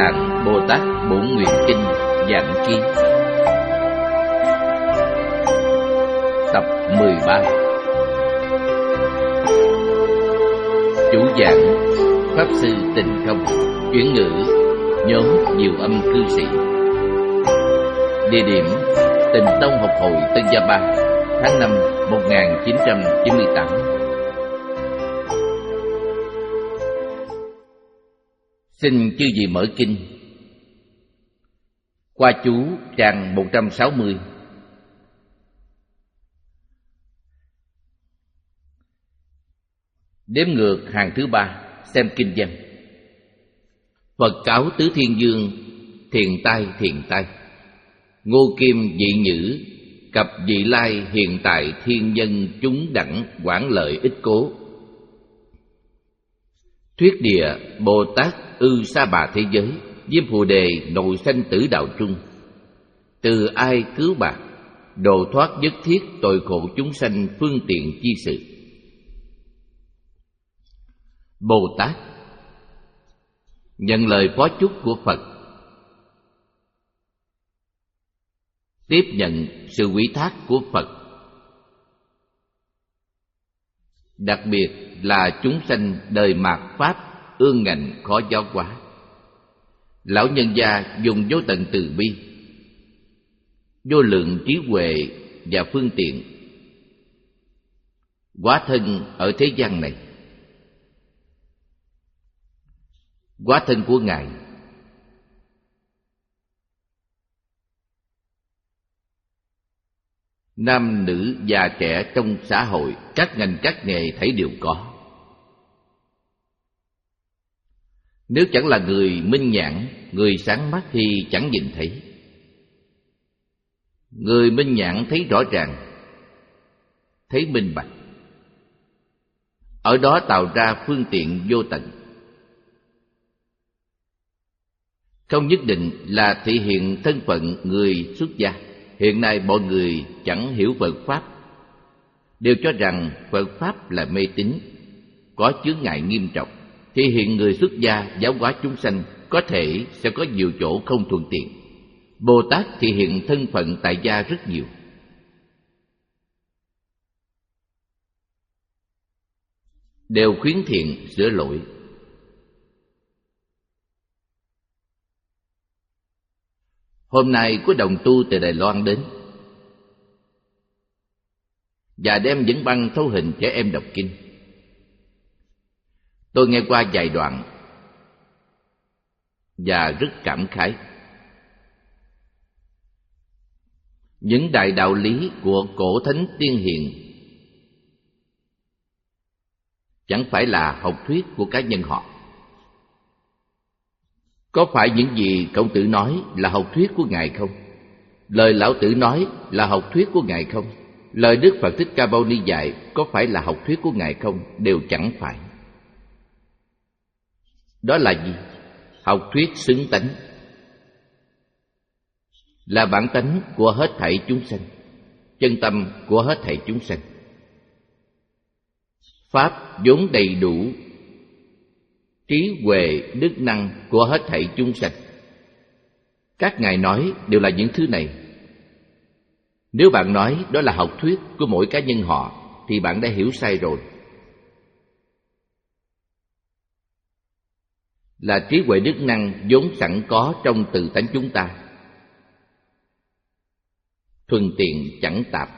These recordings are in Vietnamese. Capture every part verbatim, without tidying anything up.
Tạng Bồ Tát Bổn Nguyện Kinh Giảng Ký Tập mười ba. Chủ giảng Pháp Sư Tịnh Không. Chuyển ngữ nhóm Diệu Âm Cư Sĩ. Địa điểm Tịnh Tông Học Hội Tân Gia Ba, tháng năm một nghìn chín trăm chín mươi tám. Xin chư vị mở kinh. Qua chú trang một trăm sáu mươi. Đếm ngược hàng thứ ba, xem kinh văn. Phật cáo tứ thiên vương, thiền tai thiền tai. Ngô Kim dị nhữ, cập vị lai hiện tại thiên nhân chúng đẳng quảng lợi ích cố. Thuyết địa Bồ Tát ư sa bà thế giới, Diêm Phù Đề nội sanh tử đạo trung. Từ ai cứu bạc, độ thoát nhất thiết tội khổ chúng sanh phương tiện chi sự. Bồ Tát nhận lời phó chúc của Phật, tiếp nhận sự ủy thác của Phật, đặc biệt là chúng sanh đời mạt Pháp ương ngạnh khó giáo hóa. Lão nhân gia dùng vô tận từ bi, vô lượng trí huệ và phương tiện hóa thân ở thế gian này. Hóa thân của Ngài nam nữ già trẻ trong xã hội, các ngành các nghề thảy đều có. Nếu chẳng là người minh nhãn, người sáng mắt thì chẳng nhìn thấy. Người minh nhãn thấy rõ ràng, thấy minh bạch, ở đó tạo ra phương tiện vô tận. Không nhất định là thể hiện thân phận người xuất gia. Hiện nay mọi người chẳng hiểu Phật Pháp, đều cho rằng Phật Pháp là mê tín, có chướng ngại nghiêm trọng. Thể hiện người xuất gia giáo hóa chúng sanh có thể sẽ có nhiều chỗ không thuận tiện. Bồ Tát thể hiện thân phận tại gia rất nhiều. Đều khuyến thiện sửa lỗi. Hôm nay có đồng tu từ Đài Loan đến và đem dẫn băng thấu hình trẻ em đọc kinh. Tôi nghe qua vài đoạn và rất cảm khái. Những đại đạo lý của cổ thánh tiên hiền chẳng phải là học thuyết của cá nhân họ. Có phải những gì Khổng Tử nói là học thuyết của Ngài không? Lời Lão Tử nói là học thuyết của Ngài không? Lời Đức Phật Thích Ca Mâu Ni dạy có phải là học thuyết của Ngài không? Đều chẳng phải. Đó là gì? Học thuyết xứng tánh, là bản tánh của hết thảy chúng sanh, chân tâm của hết thảy chúng sanh. Pháp vốn đầy đủ trí huệ đức năng của hết thảy chúng sanh. Các ngài nói đều là những thứ này. Nếu bạn nói đó là học thuyết của mỗi cá nhân họ thì bạn đã hiểu sai rồi. Là trí huệ đức năng vốn sẵn có trong tự tánh chúng ta, thuần tiện chẳng tạp.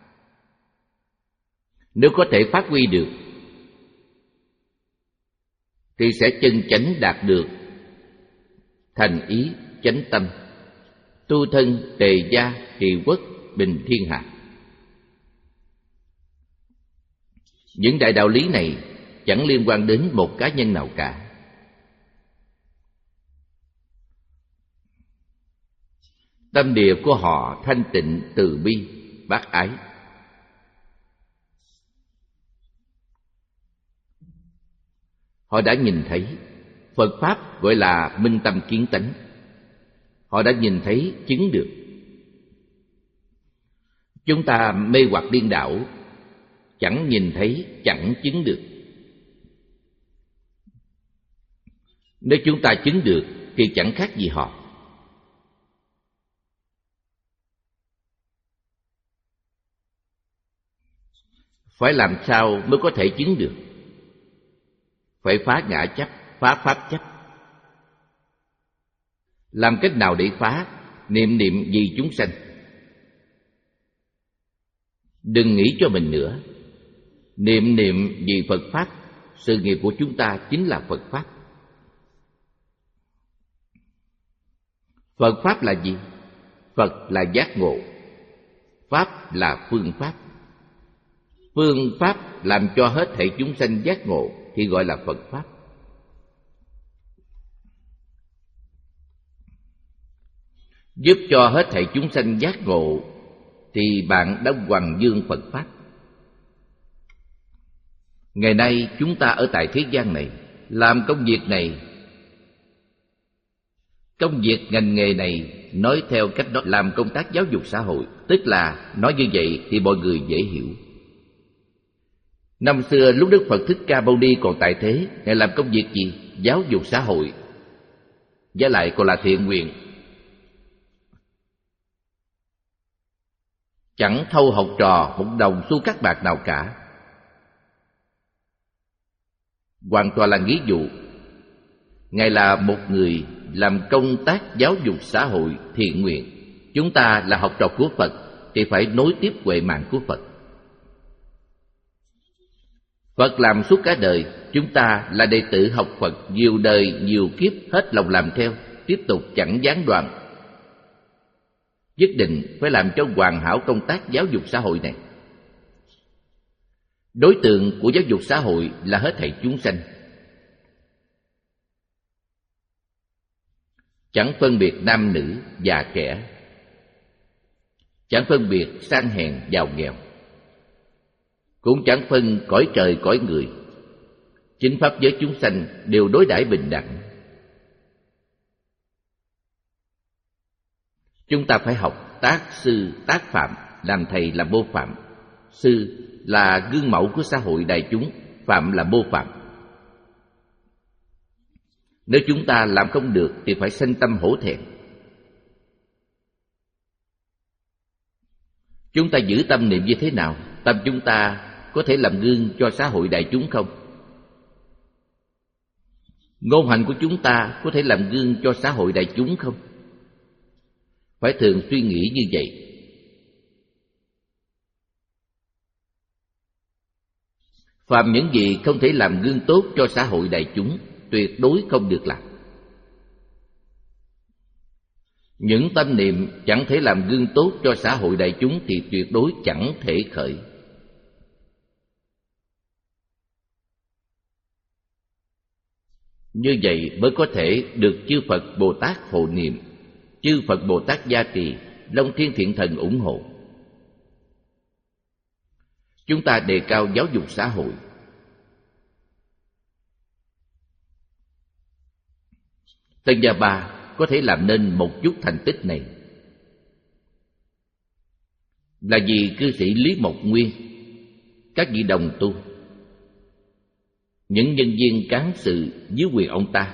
Nếu có thể phát huy được thì sẽ chân chánh đạt được thành ý chánh tâm, tu thân tề gia trị quốc bình thiên hạ. Những đại đạo lý này chẳng liên quan đến một cá nhân nào cả. Tâm địa của họ thanh tịnh, từ bi, bác ái. Họ đã nhìn thấy. Phật Pháp gọi là minh tâm kiến tánh. Họ đã nhìn thấy, chứng được. Chúng ta mê hoặc điên đảo, chẳng nhìn thấy, chẳng chứng được. Nếu chúng ta chứng được thì chẳng khác gì họ. Phải làm sao mới có thể chứng được? Phải phá ngã chấp, phá pháp chấp. Làm cách nào để phá? Niệm niệm vì chúng sanh. Đừng nghĩ cho mình nữa. Niệm niệm vì Phật Pháp. Sự nghiệp của chúng ta chính là Phật Pháp. Phật Pháp là gì? Phật là giác ngộ. Pháp là phương pháp. Phương pháp làm cho hết thảy chúng sanh giác ngộ thì gọi là Phật Pháp. Giúp cho hết thảy chúng sanh giác ngộ thì bạn đã hoằng dương Phật Pháp. Ngày nay chúng ta ở tại thế gian này làm công việc này, công việc ngành nghề này, nói theo cách đó làm công tác giáo dục xã hội. Tức là nói như vậy thì mọi người dễ hiểu. Năm xưa lúc Đức Phật Thích Ca Mâu Ni còn tại thế, Ngài làm công việc gì? Giáo dục xã hội. Với lại còn là thiện nguyện. Chẳng thâu học trò một đồng xu cát bạc nào cả. Hoàn toàn là nghĩa vụ. Ngài là một người làm công tác giáo dục xã hội thiện nguyện. Chúng ta là học trò của Phật thì phải nối tiếp huệ mạng của Phật. Phật làm suốt cả đời, chúng ta là đệ tử học Phật nhiều đời nhiều kiếp, hết lòng làm theo, tiếp tục chẳng gián đoạn. Nhất định phải làm cho hoàn hảo công tác giáo dục xã hội này. Đối tượng của giáo dục xã hội là hết thảy chúng sanh, chẳng phân biệt nam nữ già trẻ, chẳng phân biệt sang hèn giàu nghèo, cũng chẳng phân cõi trời cõi người. Chính pháp giới chúng sanh đều đối đãi bình đẳng. Chúng ta phải học tác sư tác phạm, làm thầy làm mô phạm. Sư là gương mẫu của xã hội đại chúng, phạm là mô phạm. Nếu chúng ta làm không được thì phải sanh tâm hổ thẹn. Chúng ta giữ tâm niệm như thế nào? Tâm chúng ta có thể làm gương cho xã hội đại chúng không? Ngôn hành của chúng ta có thể làm gương cho xã hội đại chúng không? Phải thường suy nghĩ như vậy. Phàm những gì không thể làm gương tốt cho xã hội đại chúng, tuyệt đối không được làm. Những tâm niệm chẳng thể làm gương tốt cho xã hội đại chúng thì tuyệt đối chẳng thể khởi. Như vậy mới có thể được chư Phật Bồ Tát hộ niệm, chư Phật Bồ Tát gia trì, Long Thiên Thiện Thần ủng hộ. Chúng ta đề cao giáo dục xã hội. Tân Gia Ba có thể làm nên một chút thành tích này là vì cư sĩ Lý Mộc Nguyên, các vị đồng tu, những nhân viên cán sự dưới quyền ông ta.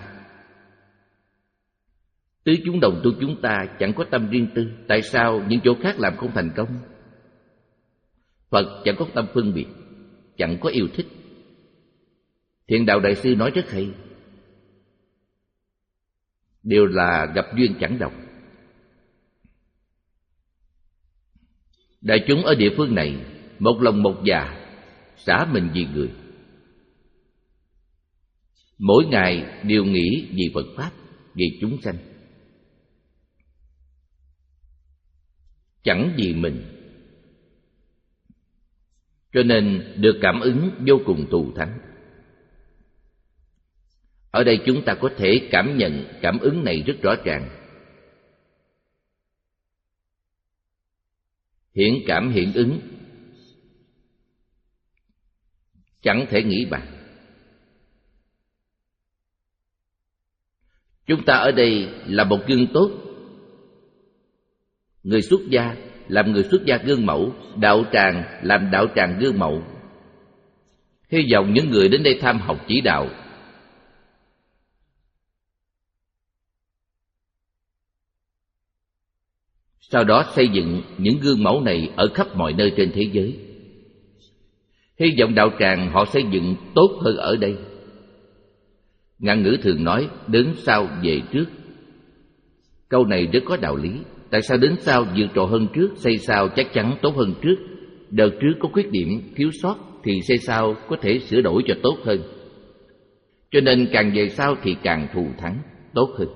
Tứ chúng đồng tu chúng ta chẳng có tâm riêng tư. Tại sao những chỗ khác làm không thành công? Phật chẳng có tâm phân biệt, chẳng có yêu thích. Thiện Đạo Đại Sư nói rất hay, đều là gặp duyên chẳng đồng. Đại chúng ở địa phương này một lòng một dạ, xả mình vì người, mỗi ngày đều nghĩ vì Phật Pháp, vì chúng sanh, chẳng vì mình. Cho nên được cảm ứng vô cùng thù thắng. Ở đây chúng ta có thể cảm nhận cảm ứng này rất rõ ràng. Hiện cảm hiện ứng, chẳng thể nghĩ bàn. Chúng ta ở đây là một gương tốt. Người xuất gia làm người xuất gia gương mẫu, đạo tràng làm đạo tràng gương mẫu. Hy vọng những người đến đây tham học chỉ đạo Sau đó xây dựng những gương mẫu này ở khắp mọi nơi trên thế giới. Hy vọng đạo tràng họ xây dựng tốt hơn ở đây. Ngạn ngữ thường nói đến sau về trước. Câu này rất có đạo lý. Tại sao đến sau vượt trội hơn trước, xây sau chắc chắn tốt hơn trước? Đợt trước có khuyết điểm, thiếu sót thì xây sau có thể sửa đổi cho tốt hơn. Cho nên càng về sau thì càng thù thắng, tốt hơn.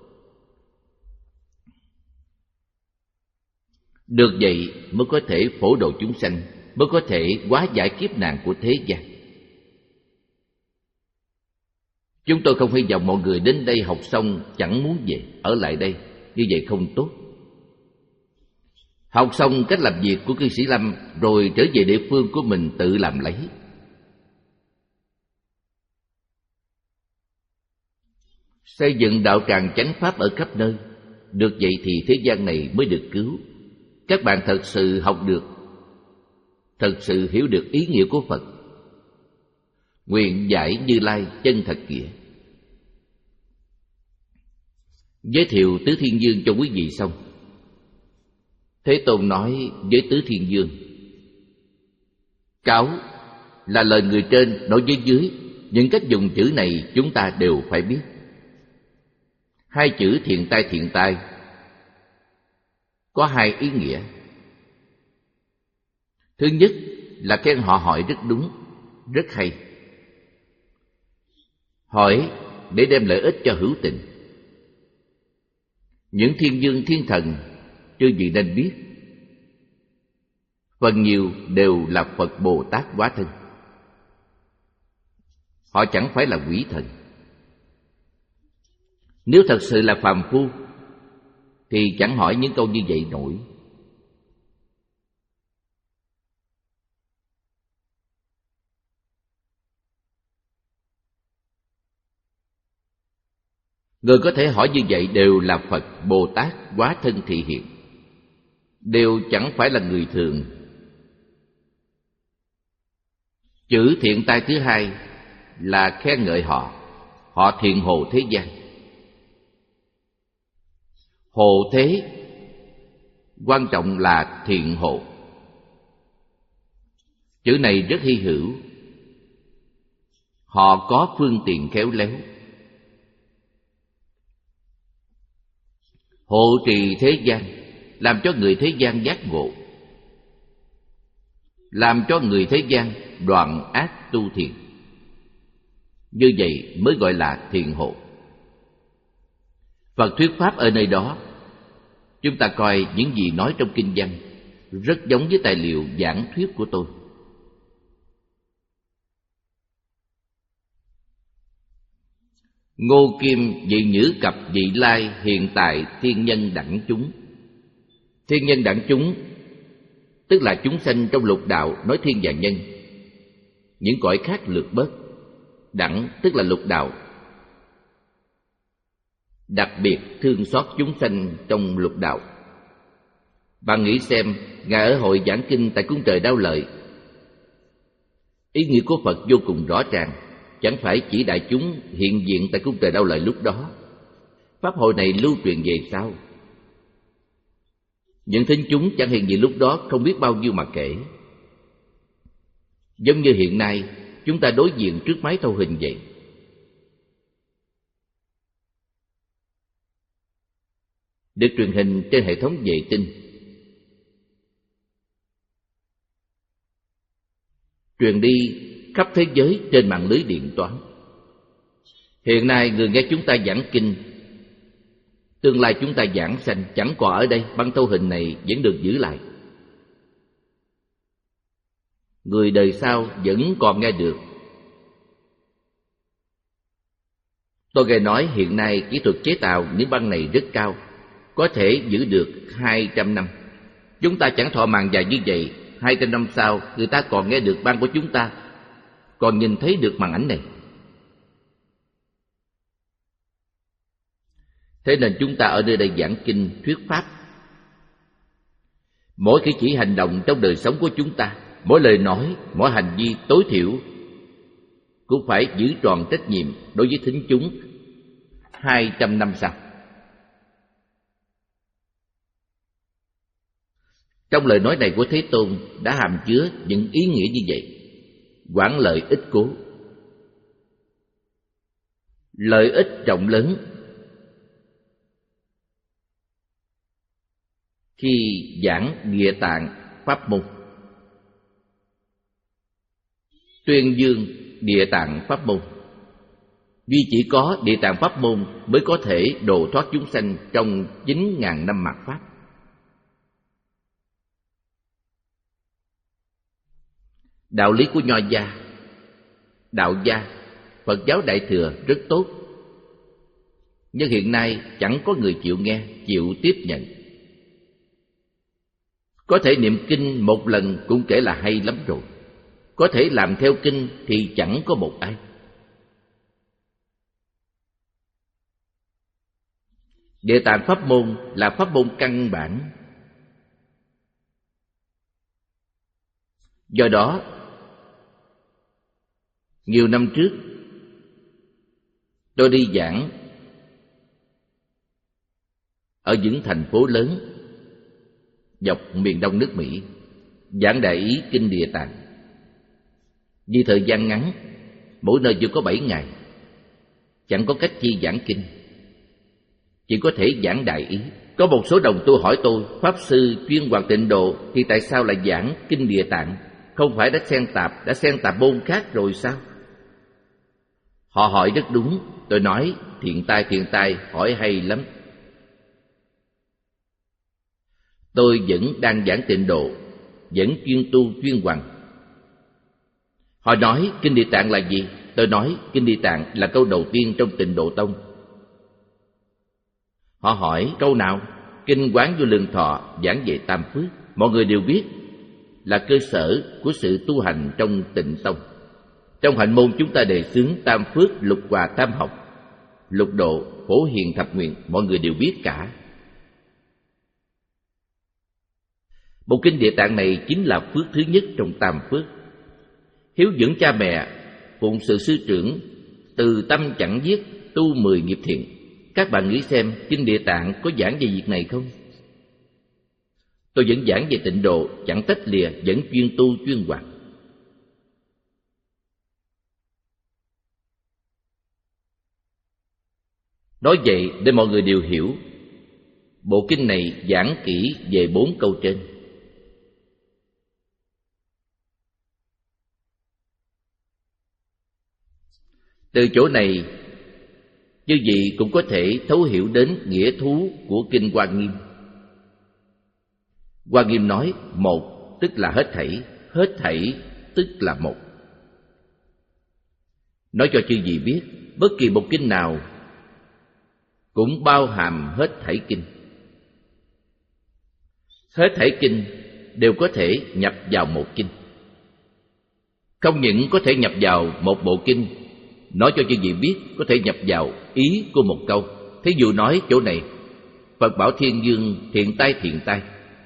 Được vậy mới có thể phổ độ chúng sanh, mới có thể hóa giải kiếp nạn của thế gian. Chúng tôi không hy vọng mọi người đến đây học xong chẳng muốn về, ở lại đây. Như vậy không tốt. Học xong cách làm việc của cư sĩ Lâm rồi trở về địa phương của mình tự làm lấy. Xây dựng đạo tràng chánh pháp ở khắp nơi. Được vậy thì thế gian này mới được cứu. Các bạn thật sự học được, thật sự hiểu được ý nghĩa của Phật. Nguyện giải Như Lai chân thật nghĩa. Giới thiệu Tứ Thiên Dương cho quý vị xong, Thế Tôn nói với Tứ Thiên Dương: cáo là lời người trên nói với dưới. Những cách dùng chữ này chúng ta đều phải biết. Hai chữ thiện tai thiện tai có hai ý nghĩa. Thứ nhất là khen họ hỏi rất đúng, rất hay. Hỏi để đem lợi ích cho hữu tình. Những thiên dương thiên thần chư vị nên biết, phần nhiều đều là Phật Bồ Tát hóa thân. Họ chẳng phải là quỷ thần. Nếu thật sự là phàm phu thì chẳng hỏi những câu như vậy nổi. Người có thể hỏi như vậy đều là Phật Bồ Tát hóa thân thị hiện, đều chẳng phải là người thường. Chữ thiện tai thứ hai là khen ngợi họ. Họ thiện hộ thế gian. Hộ thế quan trọng là thiện hộ. Chữ này rất hy hữu. Họ có phương tiện khéo léo, hộ trì thế gian, làm cho người thế gian giác ngộ, làm cho người thế gian đoạn ác tu thiện. Như vậy mới gọi là thiện hộ. Phật thuyết pháp ở nơi đó, chúng ta coi những gì nói trong kinh văn rất giống với tài liệu giảng thuyết của tôi. Ngô Kim vị nhữ cập vị lai hiện tại thiên nhân đẳng chúng. Thiên nhân đẳng chúng tức là chúng sanh trong lục đạo, nói thiên và nhân. Những cõi khác lược bớt. Đẳng tức là lục đạo, đặc biệt thương xót chúng sanh trong lục đạo. Bạn nghĩ xem, Ngài ở hội giảng kinh tại cung trời Đao Lợi, ý nghĩa của Phật vô cùng rõ ràng. Chẳng phải chỉ đại chúng hiện diện tại cung trời Đao Lợi lúc đó. Pháp hội này lưu truyền về sau. Những thính chúng chẳng hiện diện lúc đó không biết bao nhiêu mà kể. Giống như hiện nay chúng ta đối diện trước máy thâu hình vậy. Được truyền hình trên hệ thống vệ tinh, truyền đi khắp thế giới trên mạng lưới điện toán. Hiện nay người nghe chúng ta giảng kinh, tương lai chúng ta giảng sanh chẳng còn ở đây, băng thâu hình này vẫn được giữ lại. Người đời sau vẫn còn nghe được. Tôi nghe nói hiện nay kỹ thuật chế tạo những băng này rất cao, có thể giữ được hai trăm năm. Chúng ta chẳng thọ mạng dài như vậy, hai trăm năm sau người ta còn nghe được băng của chúng ta, còn nhìn thấy được màn ảnh này. Thế nên chúng ta ở nơi đây giảng kinh thuyết pháp, mỗi cử chỉ hành động trong đời sống của chúng ta, mỗi lời nói, mỗi hành vi tối thiểu cũng phải giữ tròn trách nhiệm đối với thính chúng hai trăm năm sau. Trong lời nói này của Thế Tôn đã hàm chứa những ý nghĩa như vậy. Quảng lợi ích cố, lợi ích rộng lớn. Khi giảng Địa Tạng Pháp môn, tuyên dương Địa Tạng Pháp môn, duy chỉ có Địa Tạng Pháp môn mới có thể độ thoát chúng sanh trong chín ngàn năm mạt Pháp. Đạo lý của Nho gia, Đạo gia, Phật giáo Đại thừa rất tốt, nhưng hiện nay chẳng có người chịu nghe, chịu tiếp nhận. Có thể niệm kinh một lần cũng kể là hay lắm rồi, có thể làm theo kinh thì chẳng có một ai. Địa Tạng Pháp môn là pháp môn căn bản. Do đó, nhiều năm trước tôi đi giảng ở những thành phố lớn dọc miền đông nước Mỹ, giảng đại ý kinh Địa Tạng. Vì thời gian ngắn, mỗi nơi chỉ có bảy ngày, chẳng có cách chi giảng kinh, chỉ có thể giảng đại ý. Có một số đồng tu hỏi tôi, Pháp sư chuyên Hoàng Tịnh Độ thì tại sao lại giảng kinh Địa Tạng? Không phải đã xen tạp, đã xen tạp môn khác rồi sao? Họ hỏi rất đúng. Tôi nói, thiện tai thiện tai, hỏi hay lắm. Tôi vẫn đang giảng Tịnh Độ, vẫn chuyên tu chuyên Hoàng. Họ nói kinh Địa Tạng là gì? Tôi nói kinh Địa Tạng là câu đầu tiên trong Tịnh Độ Tông. Họ hỏi câu nào? Kinh Quán Vô Lượng Thọ giảng về tam phước. Mọi người đều biết là cơ sở của sự tu hành trong Tịnh Tông. Trong hạnh môn chúng ta đề xướng tam phước, lục hòa tam học, lục độ, phổ hiền thập nguyện, mọi người đều biết cả. Bộ kinh Địa Tạng này chính là phước thứ nhất trong tam phước. Hiếu dưỡng cha mẹ, phụng sự sư trưởng, từ tâm chẳng giết, tu mười nghiệp thiện. Các bạn nghĩ xem, kinh Địa Tạng có giảng về việc này không? Tôi vẫn giảng về Tịnh Độ, chẳng tách lìa, vẫn chuyên tu chuyên Hoàng. Nói vậy để mọi người đều hiểu, bộ kinh này giảng kỹ về bốn câu trên. Từ chỗ này, chư vị cũng có thể thấu hiểu đến nghĩa thú của kinh Hoa Nghiêm. Hoa Nghiêm nói một tức là hết thảy, hết thảy tức là một. Nói cho chư vị biết, bất kỳ một kinh nào cũng bao hàm hết thảy kinh. Hết thảy kinh đều có thể nhập vào một kinh. Không những có thể nhập vào một bộ kinh, nói cho chư vị biết có thể nhập vào ý của một câu. Thí dụ nói chỗ này, Phật bảo Thiên Dương thiện tai thiện tai.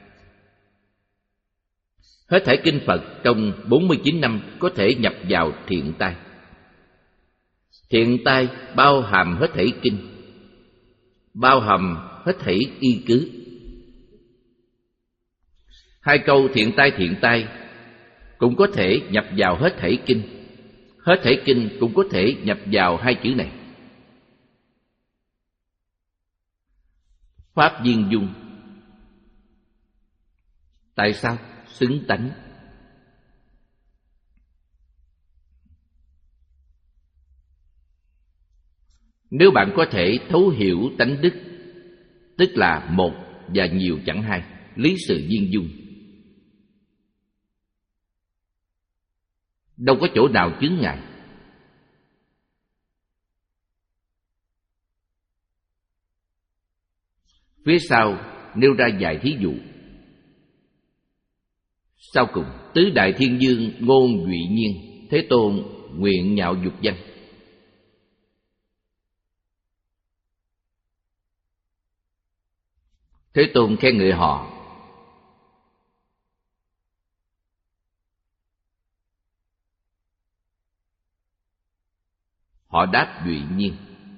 Hết thảy kinh Phật trong bốn mươi chín năm có thể nhập vào thiện tai. Thiện tai bao hàm hết thảy kinh, bao hàm hết thảy y cứ. Hai câu thiện tai thiện tai cũng có thể nhập vào hết thảy kinh. Hết thảy kinh cũng có thể nhập vào hai chữ này. Pháp viên dung. Tại sao? Xứng tánh. Nếu bạn có thể thấu hiểu tánh đức, tức là một và nhiều chẳng hai, lý sự viên dung, đâu có chỗ nào chướng ngại. Phía sau nêu ra vài thí dụ. Sau cùng, tứ đại thiên dương ngôn duy nhiên, Thế Tôn nguyện nhạo dục danh. Thế Tôn khen ngợi họ. Họ đáp duy nhiên.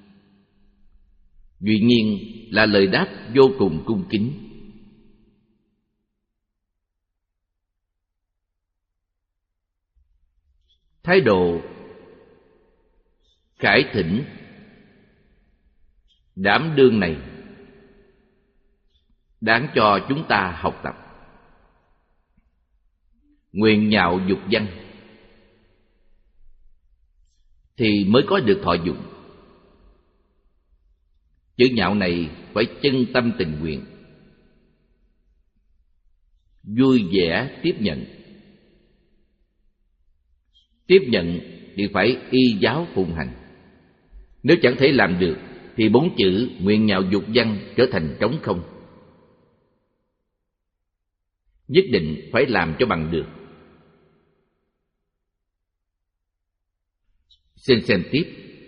Duy nhiên là lời đáp vô cùng cung kính. Thái độ khải thỉnh đảm đương này đáng cho chúng ta học tập. Nguyền nhạo dục văn thì mới có được thọ dụng. Chữ nhạo này phải chân tâm tình nguyện, vui vẻ tiếp nhận. Tiếp nhận thì phải y giáo phụng hành. Nếu chẳng thể làm được thì bốn chữ nguyền nhạo dục văn trở thành trống không. Nhất định phải làm cho bằng được. Xin xem tiếp.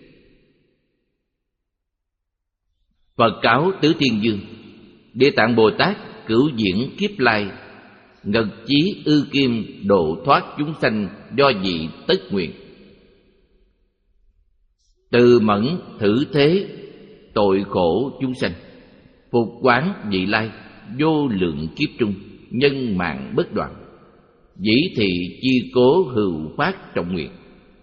Phật cáo Tứ Thiên Vương: Địa Tạng Bồ Tát cửu diễn kiếp lai, ngật chí ư kim độ thoát chúng sanh do dị tất nguyện. Từ mẫn thử thế tội khổ chúng sanh, phục quán vị lai vô lượng kiếp trung, nhân mạng bất đoạn. Dĩ thị chi cố hữu phát trọng nguyện.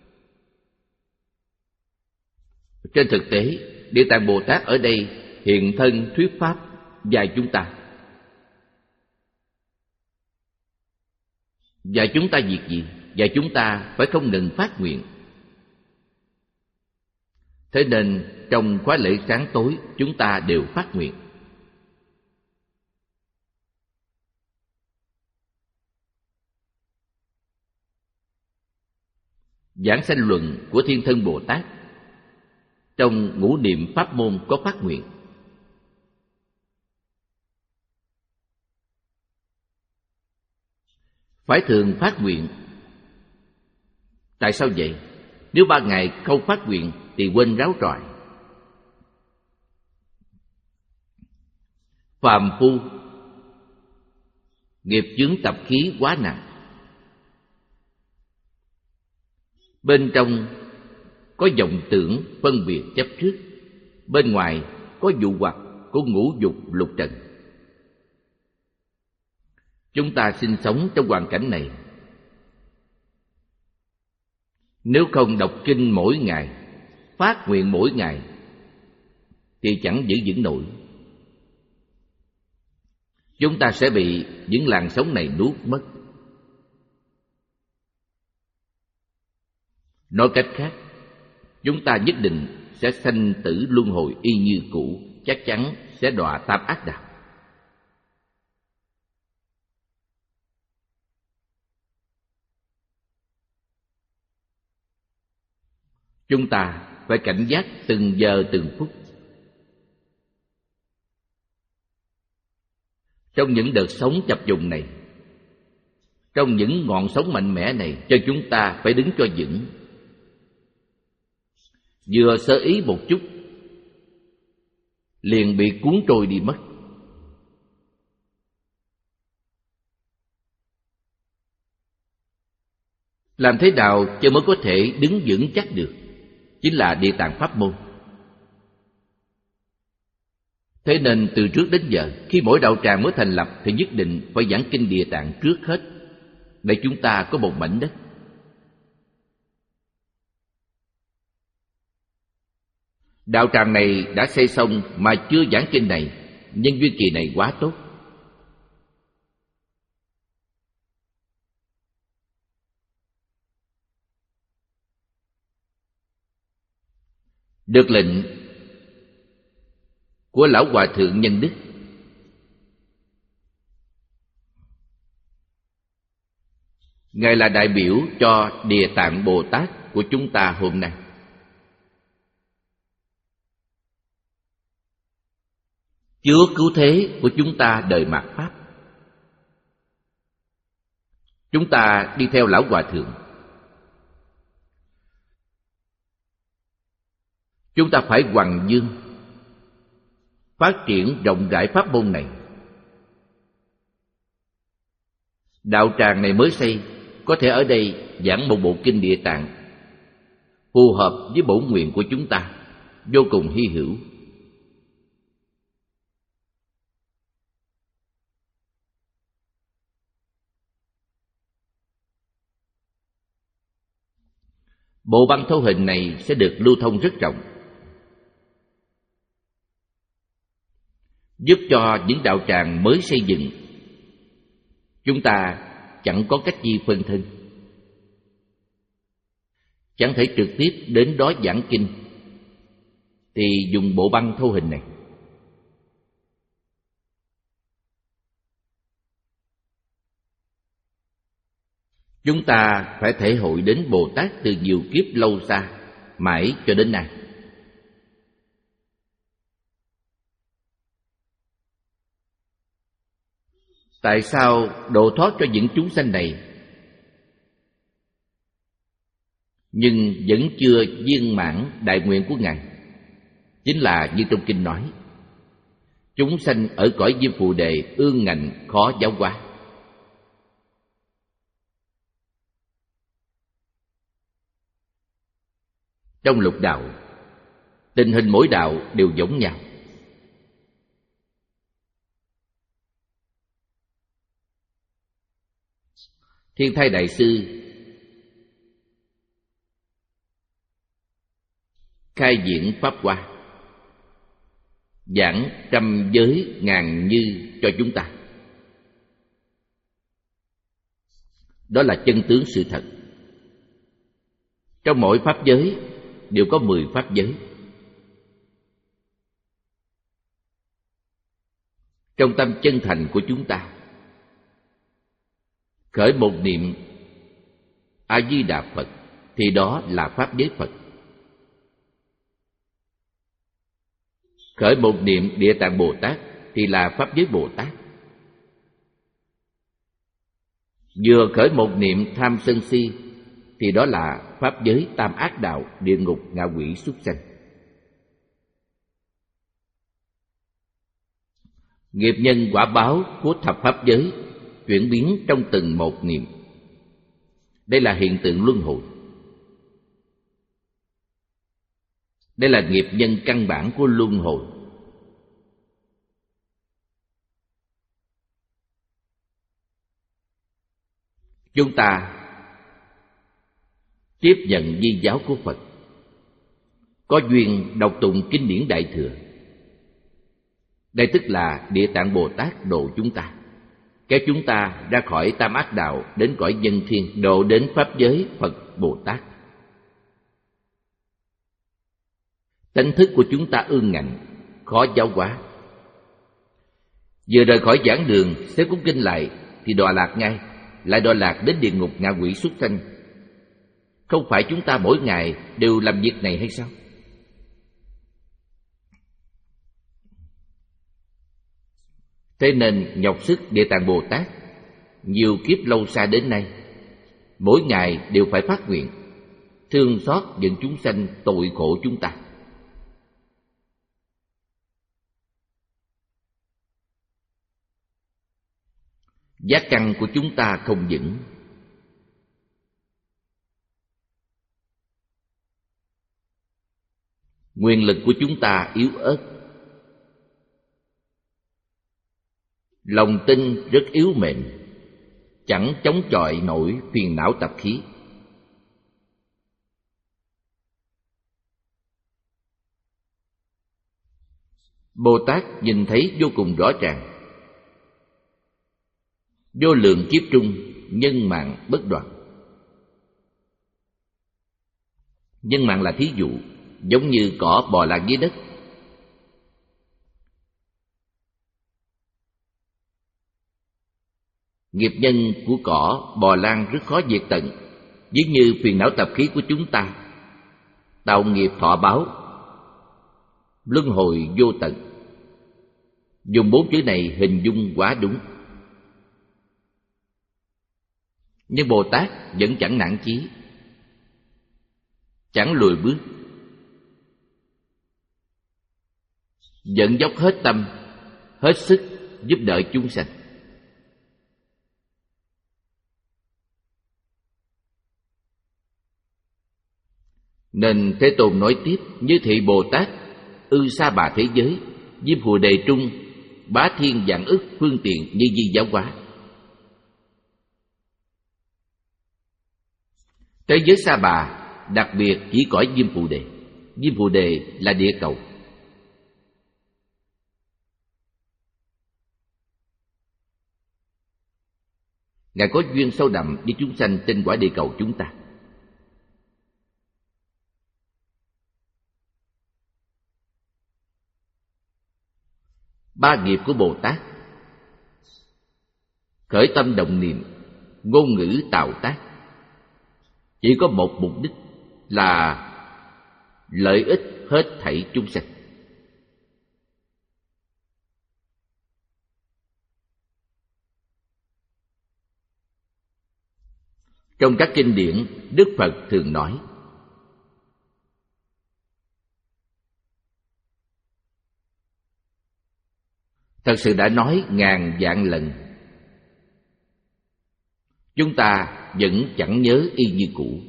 Trên thực tế, Địa Tạng Bồ Tát ở đây hiện thân thuyết pháp dạy chúng ta. Dạy chúng ta việc gì? Dạy chúng ta phải không ngừng phát nguyện. Thế nên trong khóa lễ sáng tối chúng ta đều phát nguyện. Giảng sanh luận của Thiên Thân Bồ Tát trong ngũ niệm pháp môn có phát nguyện. Phải thường phát nguyện. Tại sao vậy? Nếu ba ngày không phát nguyện thì quên ráo trọi. Phàm phu nghiệp chướng tập khí quá nặng. Bên trong có vọng tưởng phân biệt chấp trước, bên ngoài có dụ hoặc của ngũ dục lục trần. Chúng ta sinh sống trong hoàn cảnh này. Nếu không đọc kinh mỗi ngày, phát nguyện mỗi ngày thì chẳng giữ vững nổi. Chúng ta sẽ bị những làn sóng này nuốt mất. Nói cách khác, chúng ta nhất định sẽ sanh tử luân hồi y như cũ, chắc chắn sẽ đọa tam ác đạo. Chúng ta phải cảnh giác từng giờ từng phút. Trong những đợt sóng chập trùng này, trong những ngọn sóng mạnh mẽ này, cho chúng ta phải đứng cho vững. Vừa sơ ý một chút liền bị cuốn trôi đi mất. Làm thế nào cho mới có thể đứng vững chắc được? Chính là Địa Tạng pháp môn. Thế nên từ trước đến giờ, khi mỗi đạo tràng mới thành lập thì nhất định phải giảng kinh Địa Tạng trước hết, để chúng ta có một mảnh đất. Đạo tràng này đã xây xong mà chưa giảng kinh này, nhân duyên kỳ này quá tốt. Được lệnh của Lão Hòa Thượng Nhân Đức, Ngài là đại biểu cho Địa Tạng Bồ Tát của chúng ta hôm nay. Chúa cứu thế của chúng ta đời mạt Pháp. Chúng ta đi theo Lão Hòa Thượng. Chúng ta phải hoằng dương, phát triển rộng rãi pháp môn này. Đạo tràng này mới xây, có thể ở đây giảng một bộ kinh Địa Tạng phù hợp với bổn nguyện của chúng ta, vô cùng hy hữu. Bộ băng thâu hình này sẽ được lưu thông rất rộng, giúp cho những đạo tràng mới xây dựng chúng ta chẳng có cách gì phân thân, chẳng thể trực tiếp đến đó giảng kinh, thì dùng bộ băng thâu hình này. Chúng ta phải thể hội đến Bồ Tát từ nhiều kiếp lâu xa, mãi cho đến nay. Tại sao độ thoát cho những chúng sanh này nhưng vẫn chưa viên mãn đại nguyện của Ngài? Chính là như trong kinh nói, chúng sanh ở cõi Diêm Phù Đề ương ngạnh khó giáo hóa. Trong lục đạo, tình hình mỗi đạo đều giống nhau. Thiên Thai Đại Sư khai diễn Pháp Hoa, giảng trăm giới ngàn như cho chúng ta. Đó là chân tướng sự thật. Trong mỗi pháp giới đều có mười pháp giới. Trong tâm chân thành của chúng ta, khởi một niệm A Di Đà Phật thì đó là pháp giới Phật. Khởi một niệm Địa Tạng Bồ Tát thì là pháp giới Bồ Tát. Vừa khởi một niệm tham sân si thì đó là pháp giới tam ác đạo, địa ngục, ngạ quỷ, súc sanh. Nghiệp nhân quả báo của thập pháp giới chuyển biến trong từng một niệm. Đây là hiện tượng luân hồi. Đây là nghiệp nhân căn bản của luân hồi. Chúng ta tiếp nhận di giáo của Phật, có duyên đọc tụng kinh điển Đại Thừa. Đây tức là Địa Tạng Bồ Tát độ chúng ta, kéo chúng ta ra khỏi tam ác đạo đến cõi nhân thiên, độ đến pháp giới Phật Bồ Tát. Tánh thức của chúng ta ương ngạnh, khó giáo hóa. Vừa rời khỏi giảng đường, xếp cuốn kinh lại thì đọa lạc ngay, lại đọa lạc đến địa ngục, ngạ quỷ, súc sanh. Không phải chúng ta mỗi ngày đều làm việc này hay sao? Thế nên nhọc sức Địa Tạng Bồ Tát nhiều kiếp lâu xa đến nay, mỗi ngày đều phải phát nguyện thương xót những chúng sanh tội khổ chúng ta. Giác căn của chúng ta không vững, nguyên lực của chúng ta yếu ớt, lòng tin rất yếu mềm, chẳng chống chọi nổi phiền não tập khí. Bồ Tát nhìn thấy vô cùng rõ ràng. Vô lượng kiếp trung, nhân mạng bất đoạn. Nhân mạng là thí dụ, giống như cỏ bò lạc dưới đất. Nghiệp nhân của cỏ bò lan rất khó diệt tận, giống như phiền não tập khí của chúng ta. Tạo nghiệp thọ báo, luân hồi vô tận. Dùng bốn chữ này hình dung quá đúng. Nhưng Bồ Tát vẫn chẳng nản chí, chẳng lùi bước, vẫn dốc hết tâm, hết sức giúp đỡ chúng sanh. Nên Thế Tôn nói tiếp: như thị Bồ Tát ư sa bà thế giới, Diêm Phù Đề trung, bá thiên vạn ức phương tiện như di giáo hóa. Thế giới Sa Bà đặc biệt chỉ cõi Diêm Phù Đề. Diêm Phù Đề là địa cầu. Ngài có duyên sâu đậm với chúng sanh trên quả địa cầu chúng ta. Ba nghiệp của Bồ Tát: khởi tâm động niệm, ngôn ngữ tạo tác, chỉ có một mục đích là lợi ích hết thảy chúng sanh. Trong các kinh điển, Đức Phật thường nói: thật sự đã nói ngàn vạn lần, chúng ta vẫn chẳng nhớ y như cũ.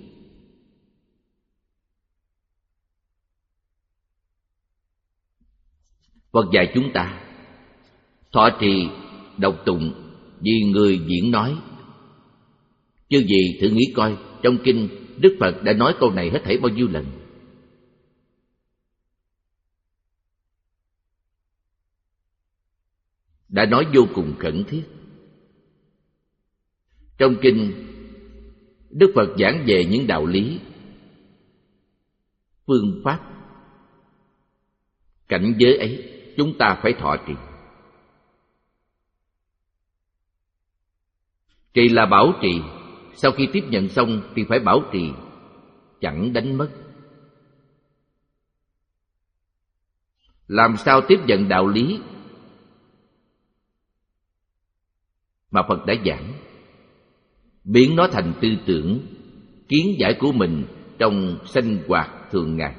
Phật dạy chúng ta thọ trì, đọc tụng vì người diễn nói. Chứ gì thử nghĩ coi, trong kinh Đức Phật đã nói câu này hết thảy bao nhiêu lần? Đã nói vô cùng khẩn thiết. Trong kinh, Đức Phật giảng về những đạo lý, phương pháp, cảnh giới ấy chúng ta phải thọ trì. Trì là bảo trì, sau khi tiếp nhận xong thì phải bảo trì, chẳng đánh mất. Làm sao tiếp nhận đạo lý mà Phật đã giảng, biến nó thành tư tưởng, kiến giải của mình trong sinh hoạt thường ngày.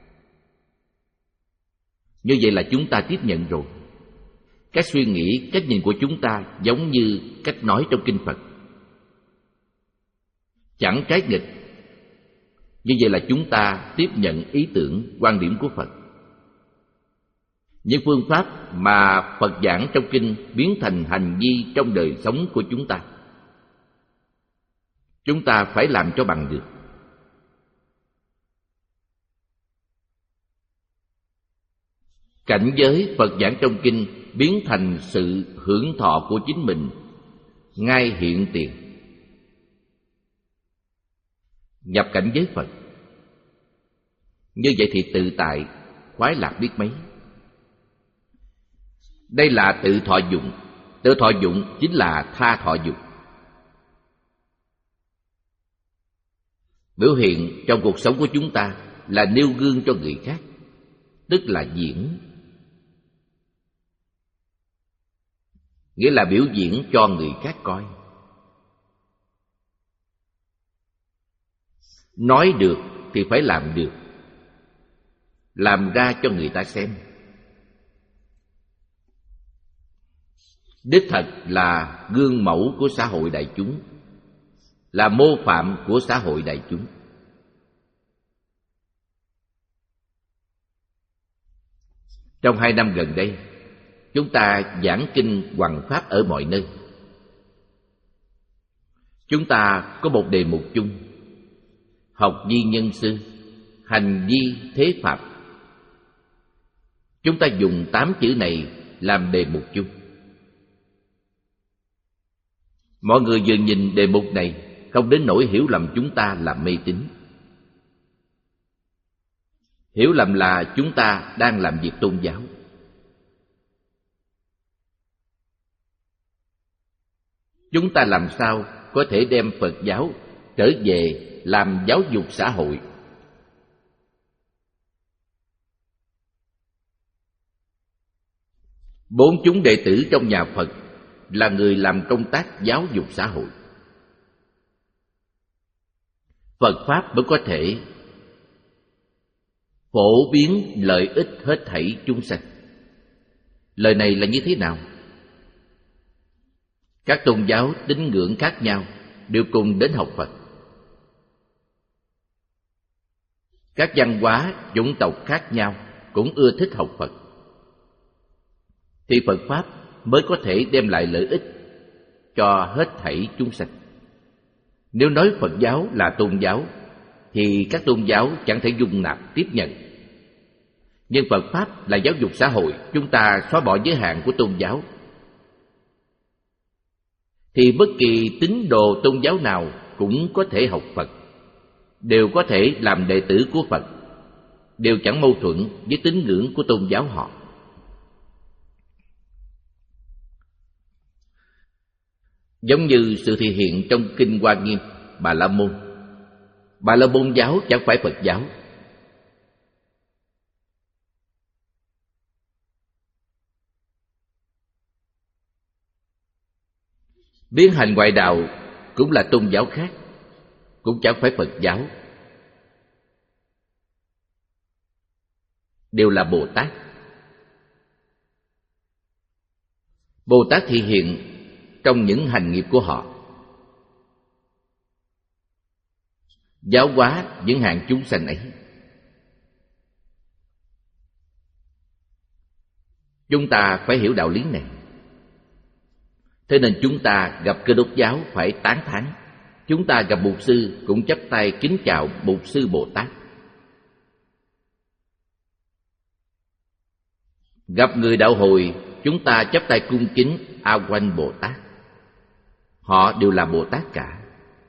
Như vậy là chúng ta tiếp nhận rồi. Các suy nghĩ, cách nhìn của chúng ta giống như cách nói trong kinh Phật, chẳng trái nghịch. Như vậy là chúng ta tiếp nhận ý tưởng, quan điểm của Phật. Những phương pháp mà Phật giảng trong kinh biến thành hành vi trong đời sống của chúng ta. Chúng ta phải làm cho bằng được. Cảnh giới Phật giảng trong kinh biến thành sự hưởng thọ của chính mình ngay hiện tiền. Nhập cảnh giới Phật, như vậy thì tự tại, khoái lạc biết mấy. Đây là tự thọ dụng. Tự thọ dụng chính là tha thọ dụng. Biểu hiện trong cuộc sống của chúng ta là nêu gương cho người khác, tức là diễn. Nghĩa là biểu diễn cho người khác coi. Nói được thì phải làm được, làm ra cho người ta xem. Đích thật là gương mẫu của xã hội đại chúng, là mô phạm của xã hội đại chúng. Trong hai năm gần đây, chúng ta giảng kinh hoằng pháp ở mọi nơi. Chúng ta có một đề mục chung: học vi nhân sư, hành vi thế pháp. Chúng ta dùng tám chữ này làm đề mục chung. Mọi người vừa nhìn đề mục này không đến nỗi hiểu lầm chúng ta là mê tín, hiểu lầm là chúng ta đang làm việc tôn giáo. Chúng ta làm sao có thể đem Phật giáo trở về làm giáo dục xã hội? Bốn chúng đệ tử trong nhà Phật là người làm công tác giáo dục xã hội. Phật Pháp mới có thể phổ biến lợi ích hết thảy chúng sanh. Lời này là như thế nào? Các tôn giáo tín ngưỡng khác nhau đều cùng đến học Phật. Các văn hóa, chủng tộc khác nhau cũng ưa thích học Phật. Thì Phật Pháp mới có thể đem lại lợi ích cho hết thảy chúng sanh. Nếu nói Phật giáo là tôn giáo thì các tôn giáo chẳng thể dung nạp tiếp nhận. Nhưng Phật Pháp là giáo dục xã hội, chúng ta xóa bỏ giới hạn của tôn giáo, thì bất kỳ tín đồ tôn giáo nào cũng có thể học Phật, đều có thể làm đệ tử của Phật, đều chẳng mâu thuẫn với tín ngưỡng của tôn giáo họ. Giống như sự thể hiện trong Kinh Hoa Nghiêm Bà La Môn. Bà La Môn giáo chẳng phải Phật giáo. Biến hành ngoại đạo cũng là tôn giáo khác, cũng chẳng phải Phật giáo, đều là Bồ Tát. Bồ Tát thể hiện trong những hành nghiệp của họ, giáo hóa những hạng chúng sanh ấy. Chúng ta phải hiểu đạo lý này. Thế nên chúng ta gặp Cơ Đốc giáo phải tán thán, chúng ta gặp mục sư cũng chắp tay kính chào mục sư Bồ Tát. Gặp người đạo Hồi, chúng ta chắp tay cung kính A Quanh Bồ Tát. Họ đều là Bồ Tát cả.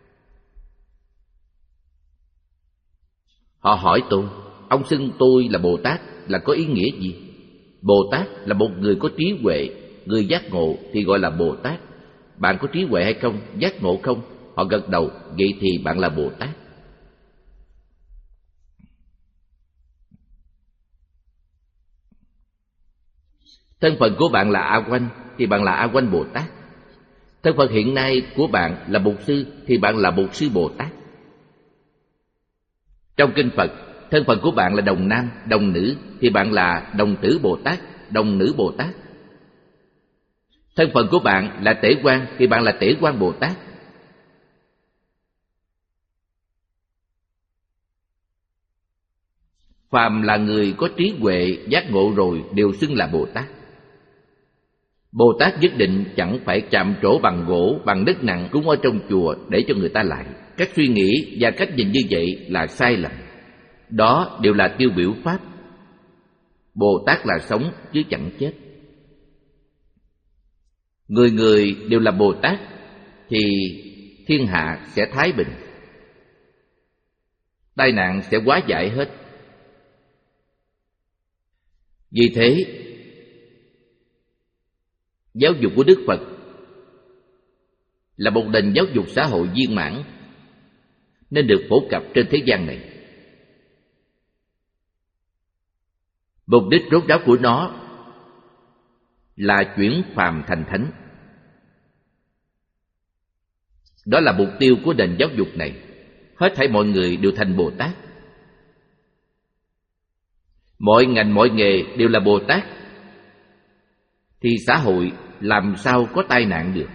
Họ hỏi tôi, ông xưng tôi là Bồ Tát là có ý nghĩa gì? Bồ Tát là một người có trí huệ, người giác ngộ thì gọi là Bồ Tát. Bạn có trí huệ hay không, giác ngộ không? Họ gật đầu, vậy thì bạn là Bồ Tát. Thân phận của bạn là A Quanh thì bạn là A Quanh Bồ Tát. Thân phận hiện nay của bạn là mục sư thì bạn là mục sư Bồ Tát. Trong kinh Phật, thân phận của bạn là đồng nam, đồng nữ thì bạn là đồng tử Bồ Tát, đồng nữ Bồ Tát. Thân phận của bạn là Tể Quan thì bạn là Tể Quan Bồ Tát. Phàm là người có trí huệ, giác ngộ rồi đều xưng là Bồ Tát. Bồ Tát nhất định chẳng phải chạm trổ bằng gỗ, bằng đất nặng cúng ở trong chùa để cho người ta lại. Các suy nghĩ và cách nhìn như vậy là sai lầm. Đó đều là tiêu biểu Pháp. Bồ Tát là sống chứ chẳng chết. Người người đều là Bồ Tát thì thiên hạ sẽ thái bình, tai nạn sẽ hóa giải hết. Vì thế, giáo dục của Đức Phật là một nền giáo dục xã hội viên mãn, nên được phổ cập trên thế gian này. Mục đích rốt ráo của nó là chuyển phàm thành thánh. Đó là mục tiêu của nền giáo dục này. Hết thảy mọi người đều thành Bồ Tát. Mọi ngành mọi nghề đều là Bồ Tát, thì xã hội làm sao có tai nạn được.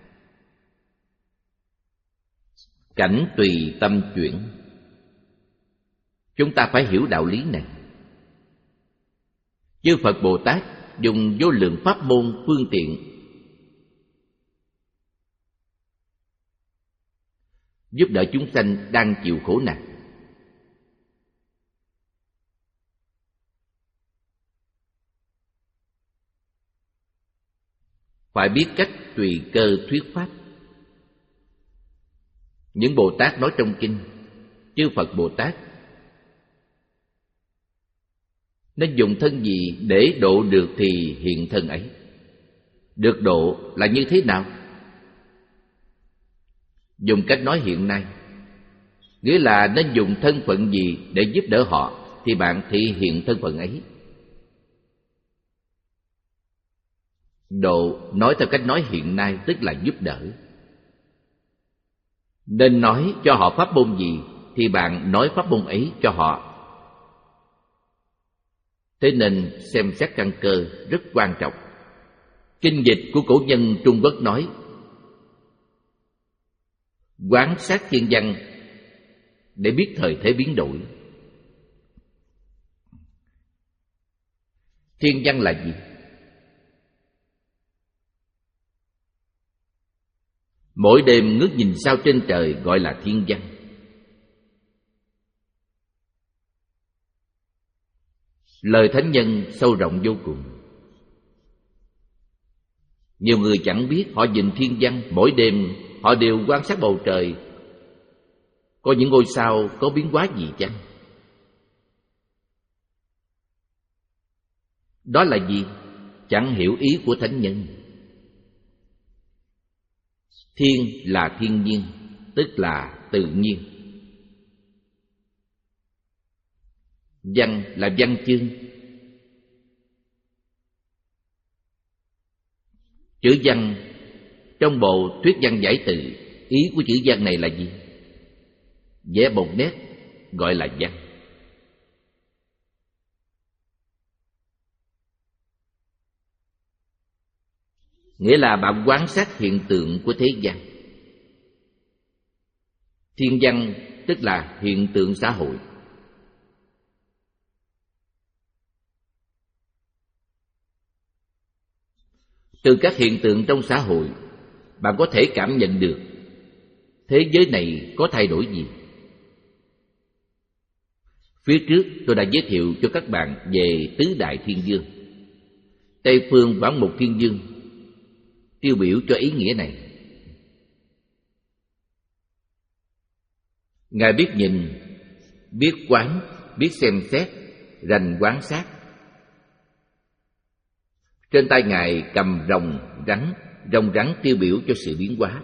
Cảnh tùy tâm chuyển. Chúng ta phải hiểu đạo lý này. Chư Phật Bồ Tát dùng vô lượng pháp môn phương tiện giúp đỡ chúng sanh đang chịu khổ nạn. Phải biết cách tùy cơ thuyết pháp. Những Bồ Tát nói trong kinh, chư Phật Bồ Tát nên dùng thân gì để độ được thì hiện thân ấy. Được độ là như thế nào? Dùng cách nói hiện nay, nghĩa là nên dùng thân phận gì để giúp đỡ họ thì bạn thị hiện thân phận ấy. Độ nói theo cách nói hiện nay tức là giúp đỡ. Nên nói cho họ pháp môn gì thì bạn nói pháp môn ấy cho họ. Thế nên xem xét căn cơ rất quan trọng. Kinh dịch của cổ nhân Trung Quốc nói: quan sát thiên văn để biết thời thế biến đổi. Thiên văn là gì? Mỗi đêm ngước nhìn sao trên trời gọi là thiên văn. Lời thánh nhân sâu rộng vô cùng. Nhiều người chẳng biết họ nhìn thiên văn, mỗi đêm họ đều quan sát bầu trời. Có những ngôi sao có biến hóa gì chăng? Đó là gì? Chẳng hiểu ý của thánh nhân. Thiên là thiên nhiên, tức là tự nhiên. Văn là văn chương. Chữ văn trong bộ Thuyết Văn Giải Từ, ý của chữ văn này là gì? Vẽ một nét gọi là văn. Nghĩa là bạn quan sát hiện tượng của thế gian. Thiên văn tức là hiện tượng xã hội. Từ các hiện tượng trong xã hội, bạn có thể cảm nhận được thế giới này có thay đổi gì. Phía trước tôi đã giới thiệu cho các bạn về tứ đại thiên dương. Tây phương Quảng Mục Thiên Dương tiêu biểu cho ý nghĩa này. Ngài biết nhìn, biết quán, biết xem xét, rành quán sát. Trên tay Ngài cầm rồng rắn, rồng rắn tiêu biểu cho sự biến hóa.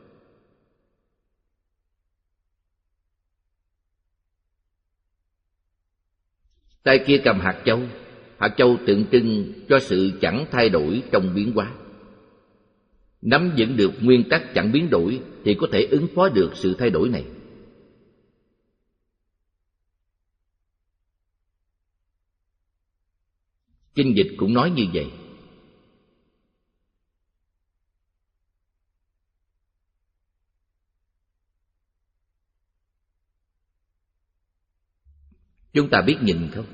Tay kia cầm hạt châu, hạt châu tượng trưng cho sự chẳng thay đổi trong biến hóa. Nắm vững được nguyên tắc chẳng biến đổi thì có thể ứng phó được sự thay đổi này. Kinh dịch cũng nói như vậy. Chúng ta biết nhìn không?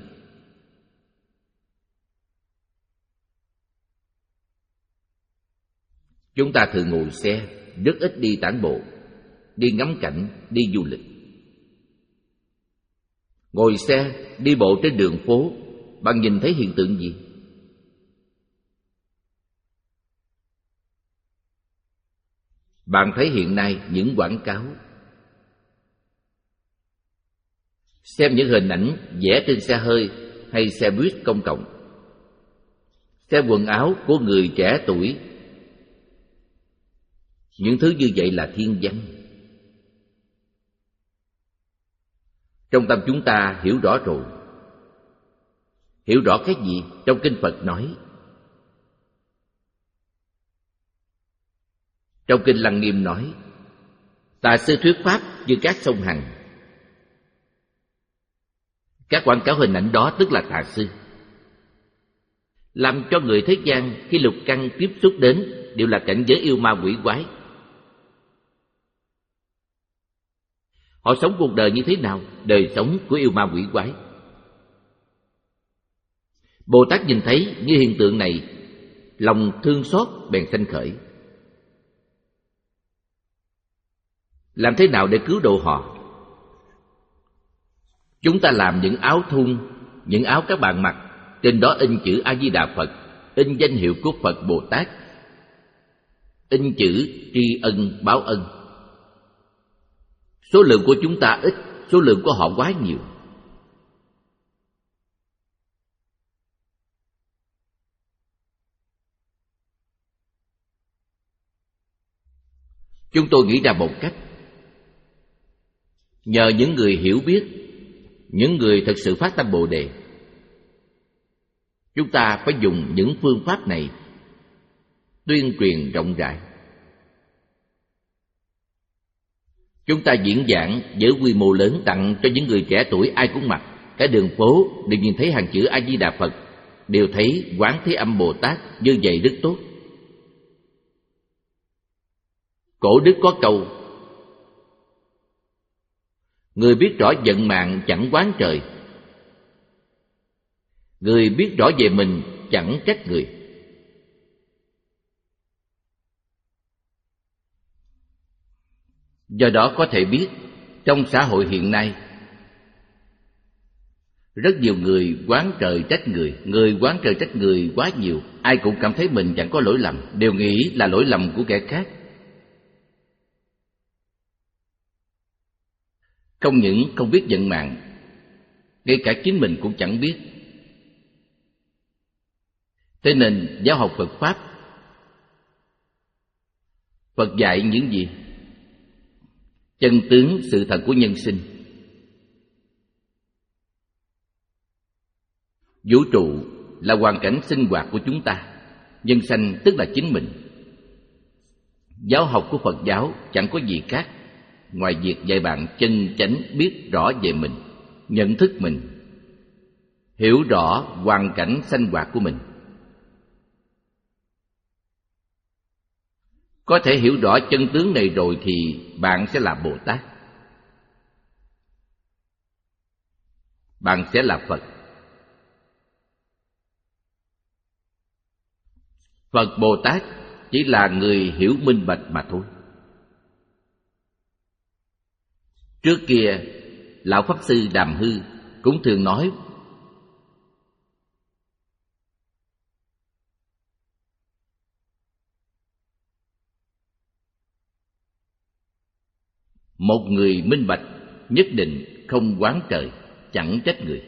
Chúng ta thường ngồi xe, rất ít đi tản bộ, đi ngắm cảnh, đi du lịch. Ngồi xe, đi bộ trên đường phố, bạn nhìn thấy hiện tượng gì? Bạn thấy hiện nay những quảng cáo, xem những hình ảnh vẽ trên xe hơi hay xe buýt công cộng, xem quần áo của người trẻ tuổi. Những thứ như vậy là thiên văn. Trong tâm chúng ta hiểu rõ rồi. Hiểu rõ cái gì? Trong Kinh Phật nói. Trong Kinh Lăng Nghiêm nói, tà sư thuyết pháp như các sông Hằng. Các quảng cáo hình ảnh đó tức là tà sư, làm cho người thế gian khi lục căn tiếp xúc đến đều là cảnh giới yêu ma quỷ quái. Họ sống cuộc đời như thế nào? Đời sống của yêu ma quỷ quái. Bồ Tát nhìn thấy như hiện tượng này, lòng thương xót bèn sanh khởi. Làm thế nào để cứu độ họ? Chúng ta làm những áo thun, những áo các bạn mặc, trên đó in chữ A Di Đà Phật, in danh hiệu của Phật Bồ Tát, in chữ tri ân báo ân. Số lượng của chúng ta ít, số lượng của họ quá nhiều. Chúng tôi nghĩ ra một cách. Nhờ những người hiểu biết, những người thật sự phát tâm Bồ Đề, chúng ta phải dùng những phương pháp này tuyên truyền rộng rãi. Chúng ta diễn giảng với quy mô lớn, tặng cho những người trẻ tuổi ai cũng mặc. Cả đường phố đều nhìn thấy hàng chữ A Di Đà Phật, đều thấy Quán Thế Âm Bồ Tát, như vậy rất tốt. Cổ đức có câu: người biết rõ vận mạng chẳng oán trời, người biết rõ về mình chẳng trách người. Do đó có thể biết, trong xã hội hiện nay, Rất nhiều người oán trời trách người, người oán trời trách người quá nhiều, ai cũng cảm thấy mình chẳng có lỗi lầm, đều nghĩ là lỗi lầm của kẻ khác. Không những không biết vận mạng, ngay cả chính mình cũng chẳng biết. Thế nên giáo học Phật Pháp, Phật dạy những gì? Chân tướng sự thật của nhân sinh. Vũ trụ là hoàn cảnh sinh hoạt của chúng ta, nhân sanh tức là chính mình. Giáo học của Phật giáo chẳng có gì khác ngoài việc dạy bạn chân chánh biết rõ về mình, nhận thức mình, hiểu rõ hoàn cảnh sinh hoạt của mình. Có thể hiểu rõ chân tướng này rồi thì bạn sẽ là Bồ Tát, bạn sẽ là Phật. Phật Bồ Tát chỉ là người hiểu minh bạch mà thôi. Trước kia, Lão Pháp Sư Đàm Hư cũng thường nói một người minh bạch nhất định không oán trời, chẳng trách người.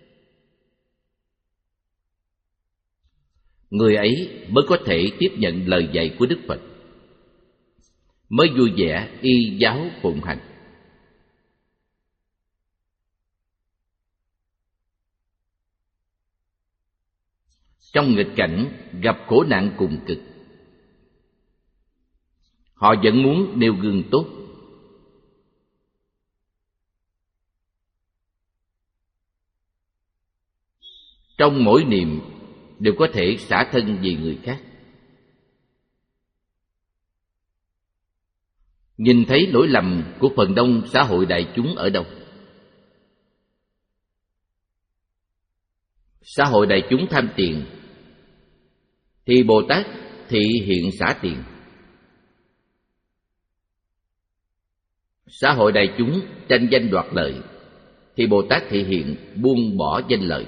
Người ấy mới có thể tiếp nhận lời dạy của Đức Phật, mới vui vẻ y giáo phụng hành. Trong nghịch cảnh gặp khổ nạn cùng cực, họ vẫn muốn nêu gương tốt. Trong mỗi niệm đều có thể xả thân vì người khác. Nhìn thấy lỗi lầm của phần đông xã hội đại chúng ở đâu? Xã hội đại chúng tham tiền thì Bồ Tát thị hiện xả tiền. Xã hội đại chúng tranh danh đoạt lợi thì Bồ Tát thị hiện buông bỏ danh lợi.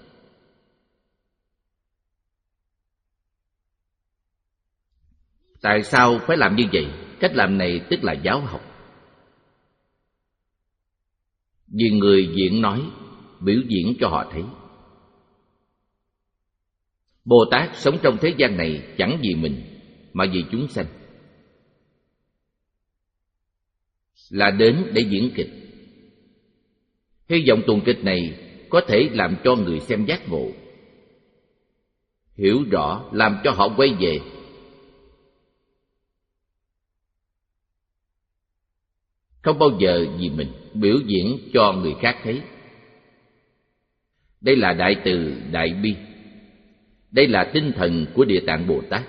Tại sao phải làm như vậy? Cách làm này tức là giáo học. Vì người diễn nói, biểu diễn cho họ thấy. Bồ Tát sống trong thế gian này chẳng vì mình, mà vì chúng sanh. Là đến để diễn kịch. Hy vọng tuần kịch này có thể làm cho người xem giác ngộ, hiểu rõ, làm cho họ quay về. Không bao giờ vì mình biểu diễn cho người khác thấy. Đây là đại từ, đại bi. Đây là tinh thần của Địa Tạng Bồ Tát.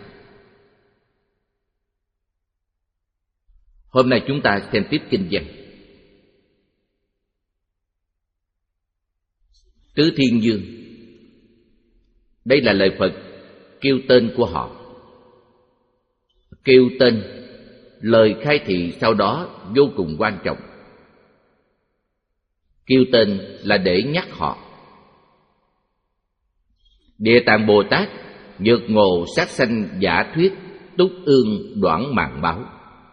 Hôm nay chúng ta xem tiếp kinh văn. Tứ Thiên Dương. Đây là lời Phật kêu tên của họ. Kêu tên, lời khai thị sau đó vô cùng quan trọng. Kêu tên là để nhắc họ. Địa Tạng Bồ Tát nhược ngộ sát sanh giả thuyết, túc ương đoạn màng báo.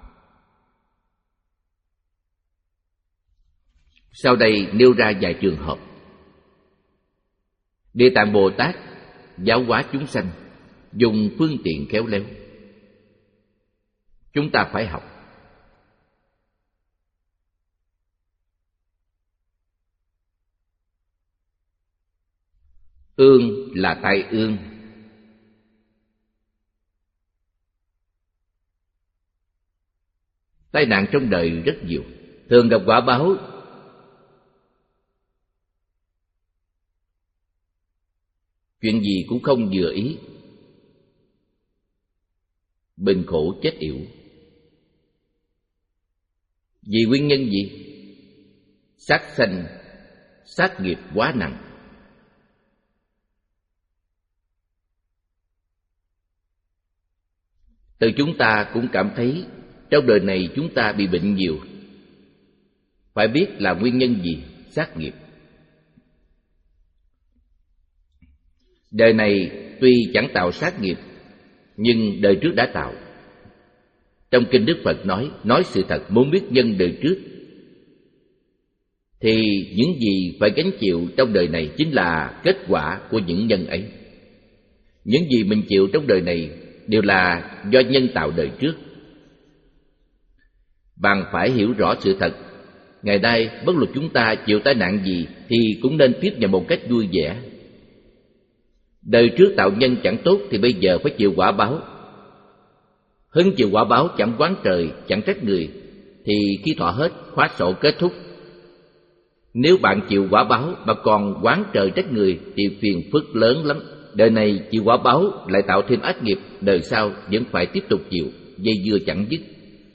Sau đây nêu ra vài trường hợp. Địa Tạng Bồ Tát giáo hóa chúng sanh dùng phương tiện khéo léo. Chúng ta phải học. Ương là tai ương. Tai nạn trong đời rất nhiều, thường gặp quả báo. Chuyện gì cũng không vừa ý, bệnh khổ chết yểu. Vì nguyên nhân gì? Sát sanh, sát nghiệp quá nặng. Từ chúng ta cũng cảm thấy trong đời này chúng ta bị bệnh nhiều. Phải biết là nguyên nhân gì? Sát nghiệp. Đời này tuy chẳng tạo sát nghiệp, nhưng đời trước đã tạo. Trong kinh Đức Phật nói, nói sự thật, muốn biết nhân đời trước, thì những gì phải gánh chịu trong đời này chính là kết quả của những nhân ấy. Những gì mình chịu trong đời này đều là do nhân tạo đời trước. Bạn phải hiểu rõ sự thật. Ngày nay, bất luận chúng ta chịu tai nạn gì thì cũng nên tiếp nhận một cách vui vẻ. Đời trước tạo nhân chẳng tốt thì bây giờ phải chịu quả báo. Hưng chịu quả báo chẳng oán trời, chẳng trách người, thì khi thọ hết, khóa sổ kết thúc. Nếu bạn chịu quả báo mà còn oán trời trách người thì phiền phức lớn lắm. Đời này chịu quả báo lại tạo thêm ác nghiệp, đời sau vẫn phải tiếp tục chịu, dây dưa chẳng dứt.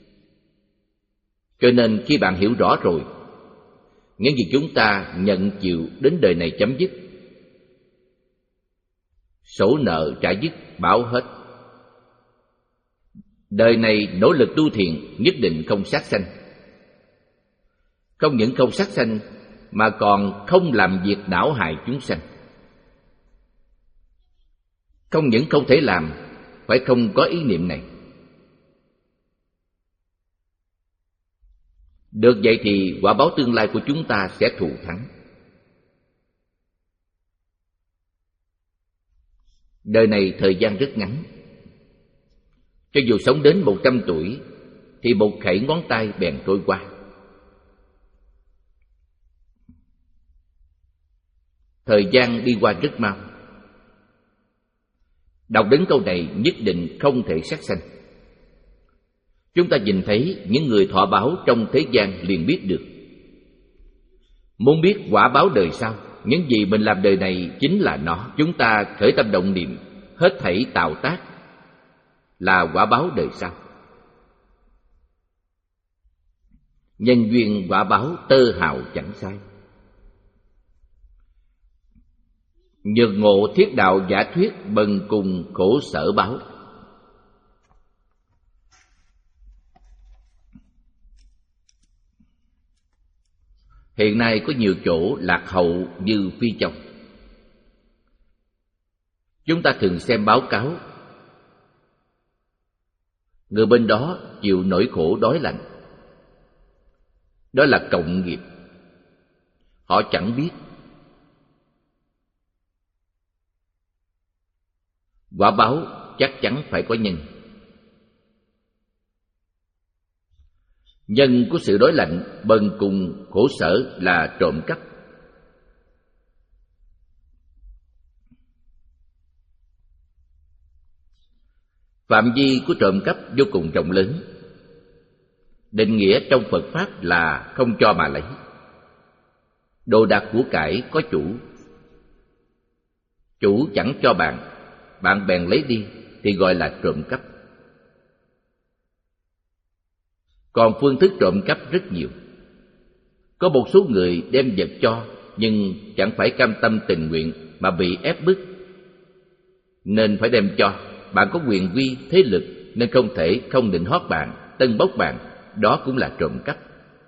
Cho nên khi bạn hiểu rõ rồi, những gì chúng ta nhận chịu đến đời này chấm dứt, sổ nợ trả dứt, báo hết. Đời này nỗ lực tu thiện, nhất định không sát sanh. Không những không sát sanh mà còn không làm việc não hại chúng sanh. Không những không thể làm, phải không có ý niệm này. Được vậy thì quả báo tương lai của chúng ta sẽ thù thắng. Đời này thời gian rất ngắn. Cho dù sống đến một trăm tuổi thì một khẩy ngón tay bèn trôi qua. Thời gian đi qua rất mau. Đọc đến câu này nhất định không thể sát sanh. Chúng ta nhìn thấy những người thọ báo trong thế gian liền biết được. Muốn biết quả báo đời sau, những gì mình làm đời này chính là nó. Chúng ta khởi tâm động niệm, hết thảy tạo tác là quả báo đời sau. Nhân duyên quả báo tơ hào chẳng sai. Nhược ngộ thiết đạo giả thuyết, bần cùng khổ sở báo. Hiện nay có nhiều chỗ lạc hậu như Phi Châu. Chúng ta thường xem báo cáo, người bên đó chịu nỗi khổ đói lạnh. Đó là cộng nghiệp. Họ chẳng biết. Quả báo chắc chắn phải có nhân. Nhân của sự đói lạnh, bần cùng khổ sở là trộm cắp. Phạm vi của trộm cắp vô cùng rộng lớn. Định nghĩa trong Phật Pháp là không cho mà lấy. Đồ đạc của cải có chủ. Chủ chẳng cho bạn, bạn bèn lấy đi thì gọi là trộm cắp. Còn phương thức trộm cắp rất nhiều. Có một số người đem vật cho nhưng chẳng phải cam tâm tình nguyện mà bị ép bức, nên phải đem cho. Bạn có quyền uy, thế lực nên không thể không định hót bạn, tân bốc bạn. Đó cũng là trộm cắp.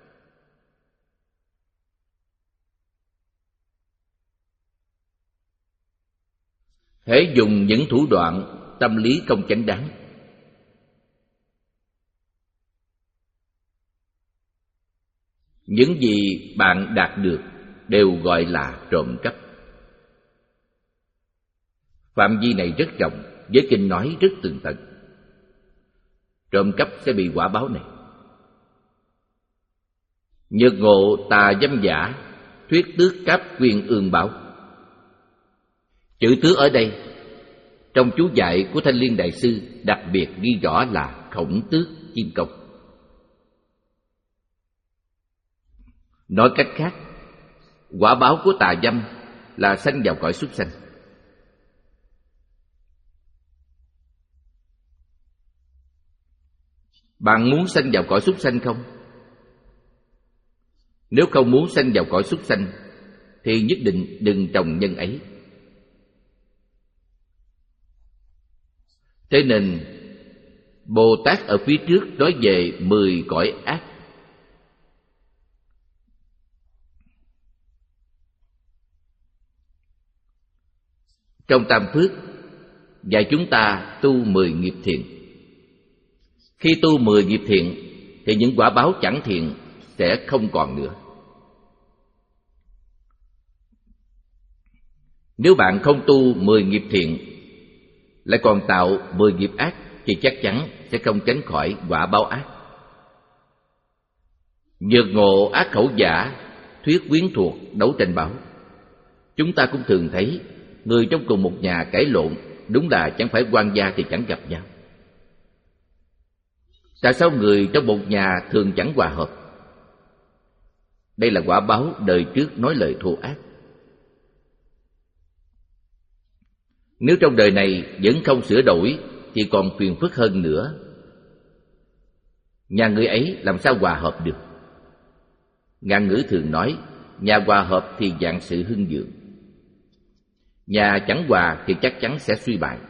Hễ dùng những thủ đoạn tâm lý không chánh đáng, những gì bạn đạt được đều gọi là trộm cắp. Phạm vi này rất rộng, với kinh nói rất tường tận. Trộm cắp sẽ bị quả báo này. Nhược ngộ tà dâm giả, thuyết tước cáp quyên ương báo. Chữ tước ở đây, trong chú dạy của Thanh Liên Đại Sư đặc biệt ghi rõ là khổng tước chim công. Nói cách khác, quả báo của tà dâm là sanh vào cõi súc sanh. Bạn muốn sanh vào cõi súc sanh không? Nếu không muốn sanh vào cõi súc sanh thì nhất định đừng trồng nhân ấy. Thế nên Bồ Tát ở phía trước nói về mười cõi ác. trong Tam Phước dạy chúng ta tu mười nghiệp thiện. Khi tu mười nghiệp thiện thì những quả báo chẳng thiện sẽ không còn nữa. Nếu bạn không tu mười nghiệp thiện, lại còn tạo mười nghiệp ác, thì chắc chắn sẽ không tránh khỏi quả báo ác. Nhược ngộ ác khẩu giả, thuyết quyến thuộc, đấu tranh báo. Chúng ta cũng thường thấy người trong cùng một nhà cãi lộn, đúng là chẳng phải quan gia thì chẳng gặp nhau. Tại sao người trong một nhà thường chẳng hòa hợp? Đây là quả báo đời trước nói lời thô ác. Nếu trong đời này vẫn không sửa đổi thì còn phiền phức hơn nữa. Nhà người ấy làm sao hòa hợp được? Ngạn ngữ thường nói, nhà hòa hợp thì vạn sự hưng vượng. Nhà chẳng hòa thì chắc chắn sẽ suy bại.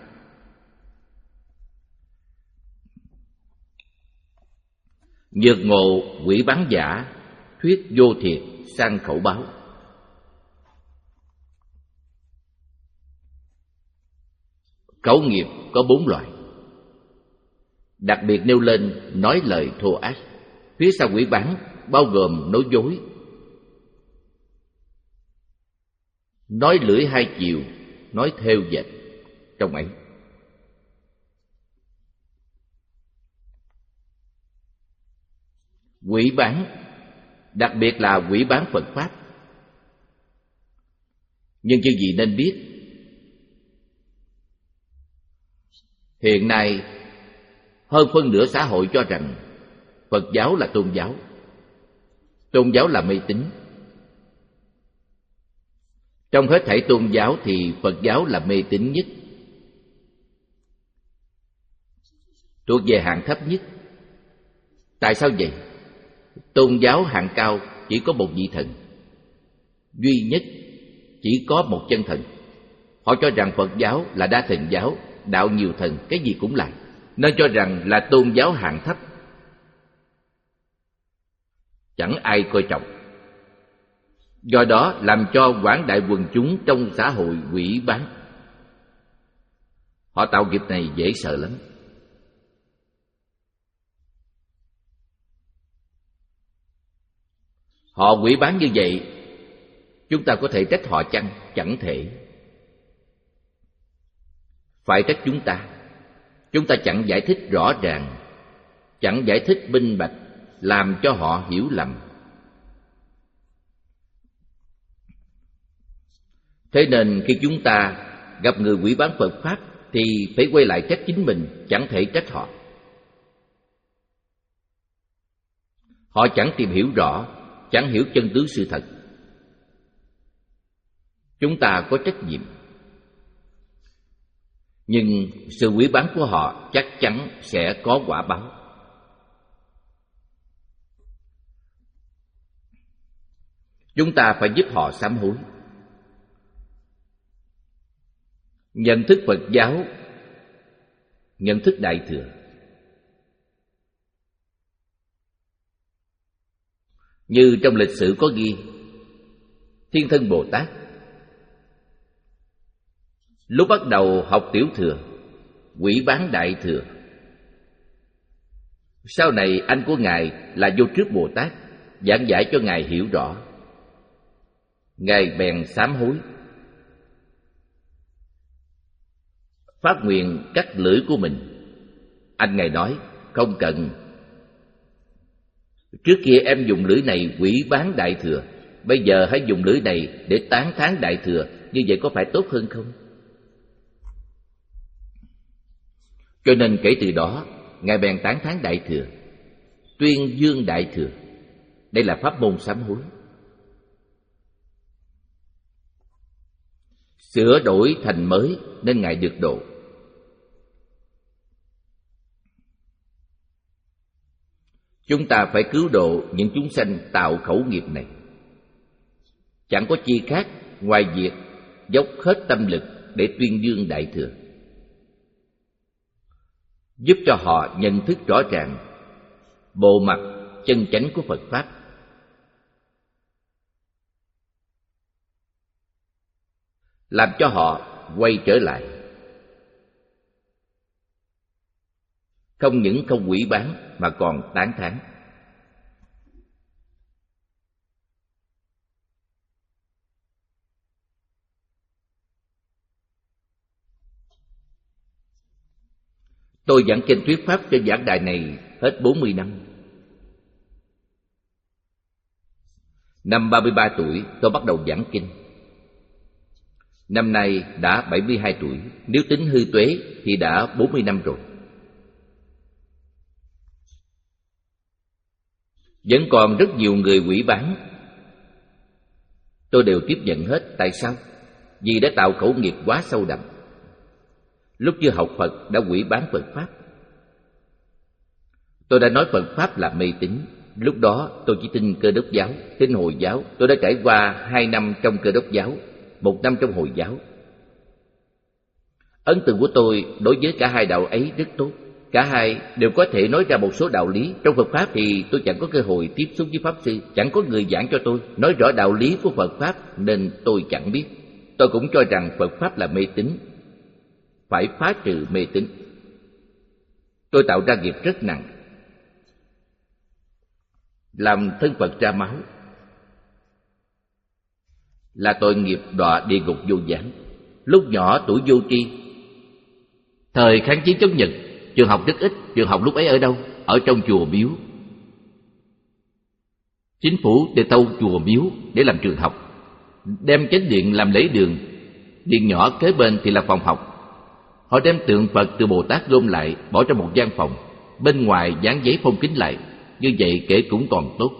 Nhược ngộ quỷ bán giả, thuyết vô thiệt, sang khẩu báo. Khẩu nghiệp có bốn loại, đặc biệt nêu lên nói lời thô ác. Phía sau quỷ bán bao gồm nói dối, nói lưỡi hai chiều, nói thêu dệt trong ấy. Quỷ bán, đặc biệt là quỷ bán Phật Pháp. Nhưng chư vị nên biết, hiện nay hơn phân nửa xã hội cho rằng Phật giáo là tôn giáo, tôn giáo là mê tín. Trong hết thảy tôn giáo thì Phật giáo là mê tín nhất, thuộc về hạng thấp nhất. Tại sao vậy? Tôn giáo hạng cao chỉ có một vị thần, duy nhất, chỉ có một chân thần. Họ cho rằng Phật giáo là đa thần giáo, đạo nhiều thần, cái gì cũng lại, nên cho rằng là tôn giáo hạng thấp, chẳng ai coi trọng. Do đó làm cho quảng đại quần chúng trong xã hội quỷ bán. Họ tạo nghiệp này dễ sợ lắm. Họ quỷ bán như vậy, chúng ta có thể trách họ chăng? Chẳng thể. Phải trách chúng ta. Chúng ta chẳng giải thích rõ ràng, chẳng giải thích minh bạch, làm cho họ hiểu lầm. Thế nên khi chúng ta gặp người quỷ bán Phật Pháp thì phải quay lại trách chính mình, chẳng thể trách họ. Họ chẳng tìm hiểu rõ, chẳng hiểu chân tướng sự thật. Chúng ta có trách nhiệm. Nhưng sự quỷ bán của họ chắc chắn sẽ có quả báo. Chúng ta phải giúp họ sám hối. Nhận thức Phật giáo, nhận thức Đại Thừa. Như trong lịch sử có ghi, Thiên Thân Bồ Tát lúc bắt đầu học Tiểu Thừa, quỷ bán Đại Thừa. Sau này anh của Ngài là Vô Trước Bồ Tát giảng giải cho Ngài hiểu rõ. Ngài bèn sám hối, phát nguyện cắt lưỡi của mình. Anh Ngài nói, không cần. Trước kia em dùng lưỡi này quỷ bán Đại Thừa, bây giờ hãy dùng lưỡi này để tán thán Đại Thừa. Như vậy có phải tốt hơn không? Cho nên kể từ đó, Ngài bèn tán thán Đại Thừa, tuyên dương Đại Thừa. Đây là pháp môn sám hối. Sửa đổi thành mới nên Ngài được độ. Chúng ta phải cứu độ những chúng sanh tạo khẩu nghiệp này. Chẳng có chi khác ngoài việc dốc hết tâm lực để tuyên dương Đại Thừa, giúp cho họ nhận thức rõ ràng bộ mặt chân chánh của Phật Pháp. Làm cho họ quay trở lại. Không những không hủy bán mà còn tán thán. Tôi giảng kinh thuyết pháp trên giảng đài này hết bốn mươi năm. Năm ba mươi ba tuổi tôi bắt đầu giảng kinh. Năm nay đã bảy mươi hai tuổi, nếu tính hư tuế thì đã bốn mươi năm rồi. Vẫn còn rất nhiều người hủy bán. Tôi đều tiếp nhận hết. Tại sao? Vì đã tạo khẩu nghiệp quá sâu đậm. Lúc chưa học Phật đã hủy bán Phật Pháp. Tôi đã nói Phật Pháp là mê tín. Lúc đó tôi chỉ tin Cơ Đốc giáo, tin Hồi giáo. Tôi đã trải qua hai năm trong Cơ Đốc giáo, một năm trong Hồi giáo. Ấn tượng của tôi đối với cả hai đạo ấy rất tốt. Cả hai đều có thể nói ra một số đạo lý. Trong Phật Pháp thì tôi chẳng có cơ hội tiếp xúc với Pháp Sư, chẳng có người giảng cho tôi, nói rõ đạo lý của Phật Pháp, nên tôi chẳng biết. Tôi cũng cho rằng Phật Pháp là mê tín, phải phá trừ mê tín. Tôi tạo ra nghiệp rất nặng, làm thân Phật ra máu, là tội nghiệp đọa địa ngục vô gián. Lúc nhỏ tuổi vô tri, thời kháng chiến chống Nhật, trường học rất ít. Trường học lúc ấy ở đâu? Ở trong chùa miếu. Chính phủ để tâu chùa miếu để làm trường học, đem chánh điện làm lễ đường, điện nhỏ kế bên thì là phòng học. Họ đem tượng Phật từ Bồ Tát gom lại, bỏ trong một gian phòng, bên ngoài dán giấy phong kín lại. Như vậy kể cũng còn tốt.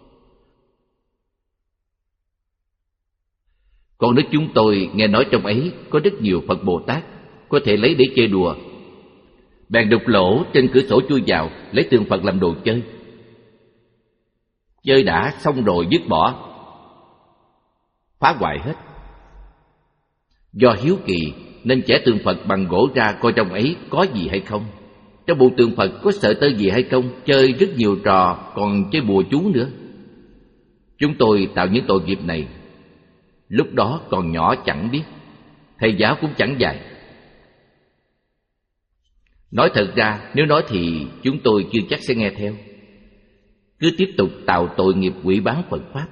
Còn nước chúng tôi nghe nói trong ấy có rất nhiều Phật Bồ Tát, có thể lấy để chơi đùa, bèn đục lỗ trên cửa sổ chui vào, lấy tượng Phật làm đồ chơi. Chơi đã xong rồi dứt bỏ, phá hoại hết. Do hiếu kỳ nên chẻ tượng Phật bằng gỗ ra coi trong ấy có gì hay không. Trong bộ tượng Phật có sợi tơ gì hay không. Chơi rất nhiều trò, còn chơi bùa chú nữa. Chúng tôi tạo những tội nghiệp này. Lúc đó còn nhỏ chẳng biết, thầy giáo cũng chẳng dạy. Nói thật ra, nếu nói thì chúng tôi chưa chắc sẽ nghe theo. Cứ tiếp tục tạo tội nghiệp hủy bán Phật Pháp.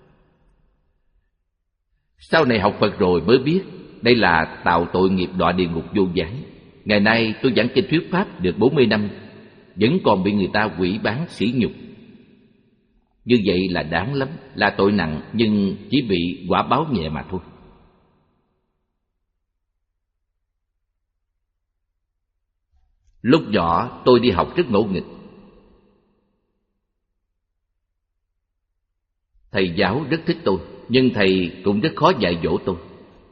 Sau này học Phật rồi mới biết đây là tạo tội nghiệp đọa địa ngục vô gián. Ngày nay tôi giảng kinh thuyết Pháp được bốn mươi năm, vẫn còn bị người ta hủy bán sỉ nhục. Như vậy là đáng lắm, là tội nặng, nhưng chỉ bị quả báo nhẹ mà thôi. Lúc nhỏ tôi đi học rất ngỗ nghịch. Thầy giáo rất thích tôi, nhưng thầy cũng rất khó dạy dỗ tôi.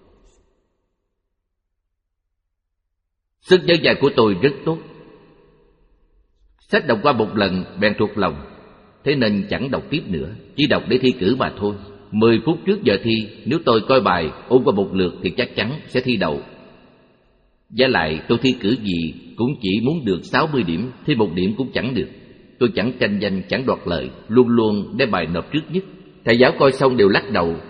Sức nhớ dài của tôi rất tốt. Sách đọc qua một lần bèn thuộc lòng, thế nên chẳng đọc tiếp nữa, chỉ đọc để thi cử mà thôi. Mười phút trước giờ thi, nếu tôi coi bài ôn qua một lượt thì chắc chắn sẽ thi đậu. Với lại tôi thi cử gì cũng chỉ muốn được sáu mươi điểm, thi một điểm cũng chẳng được. Tôi chẳng tranh danh, chẳng đoạt lợi, luôn luôn đem bài nộp trước nhất. Thầy giáo coi xong đều lắc đầu.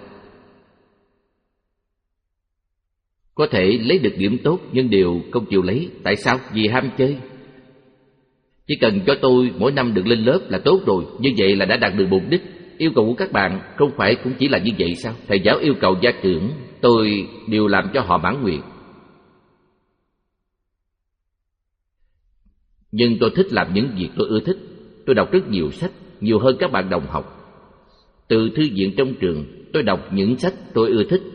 Có thể lấy được điểm tốt nhưng đều không chịu lấy. Tại sao? Vì ham chơi. Chỉ cần cho tôi mỗi năm được lên lớp là tốt rồi. Như vậy là đã đạt được mục đích. Yêu cầu của các bạn không phải cũng chỉ là như vậy sao? Thầy giáo yêu cầu gia trưởng, tôi đều làm cho họ mãn nguyện. Nhưng tôi thích làm những việc tôi ưa thích. Tôi đọc rất nhiều sách, nhiều hơn các bạn đồng học. Từ thư viện trong trường, tôi đọc những sách tôi ưa thích,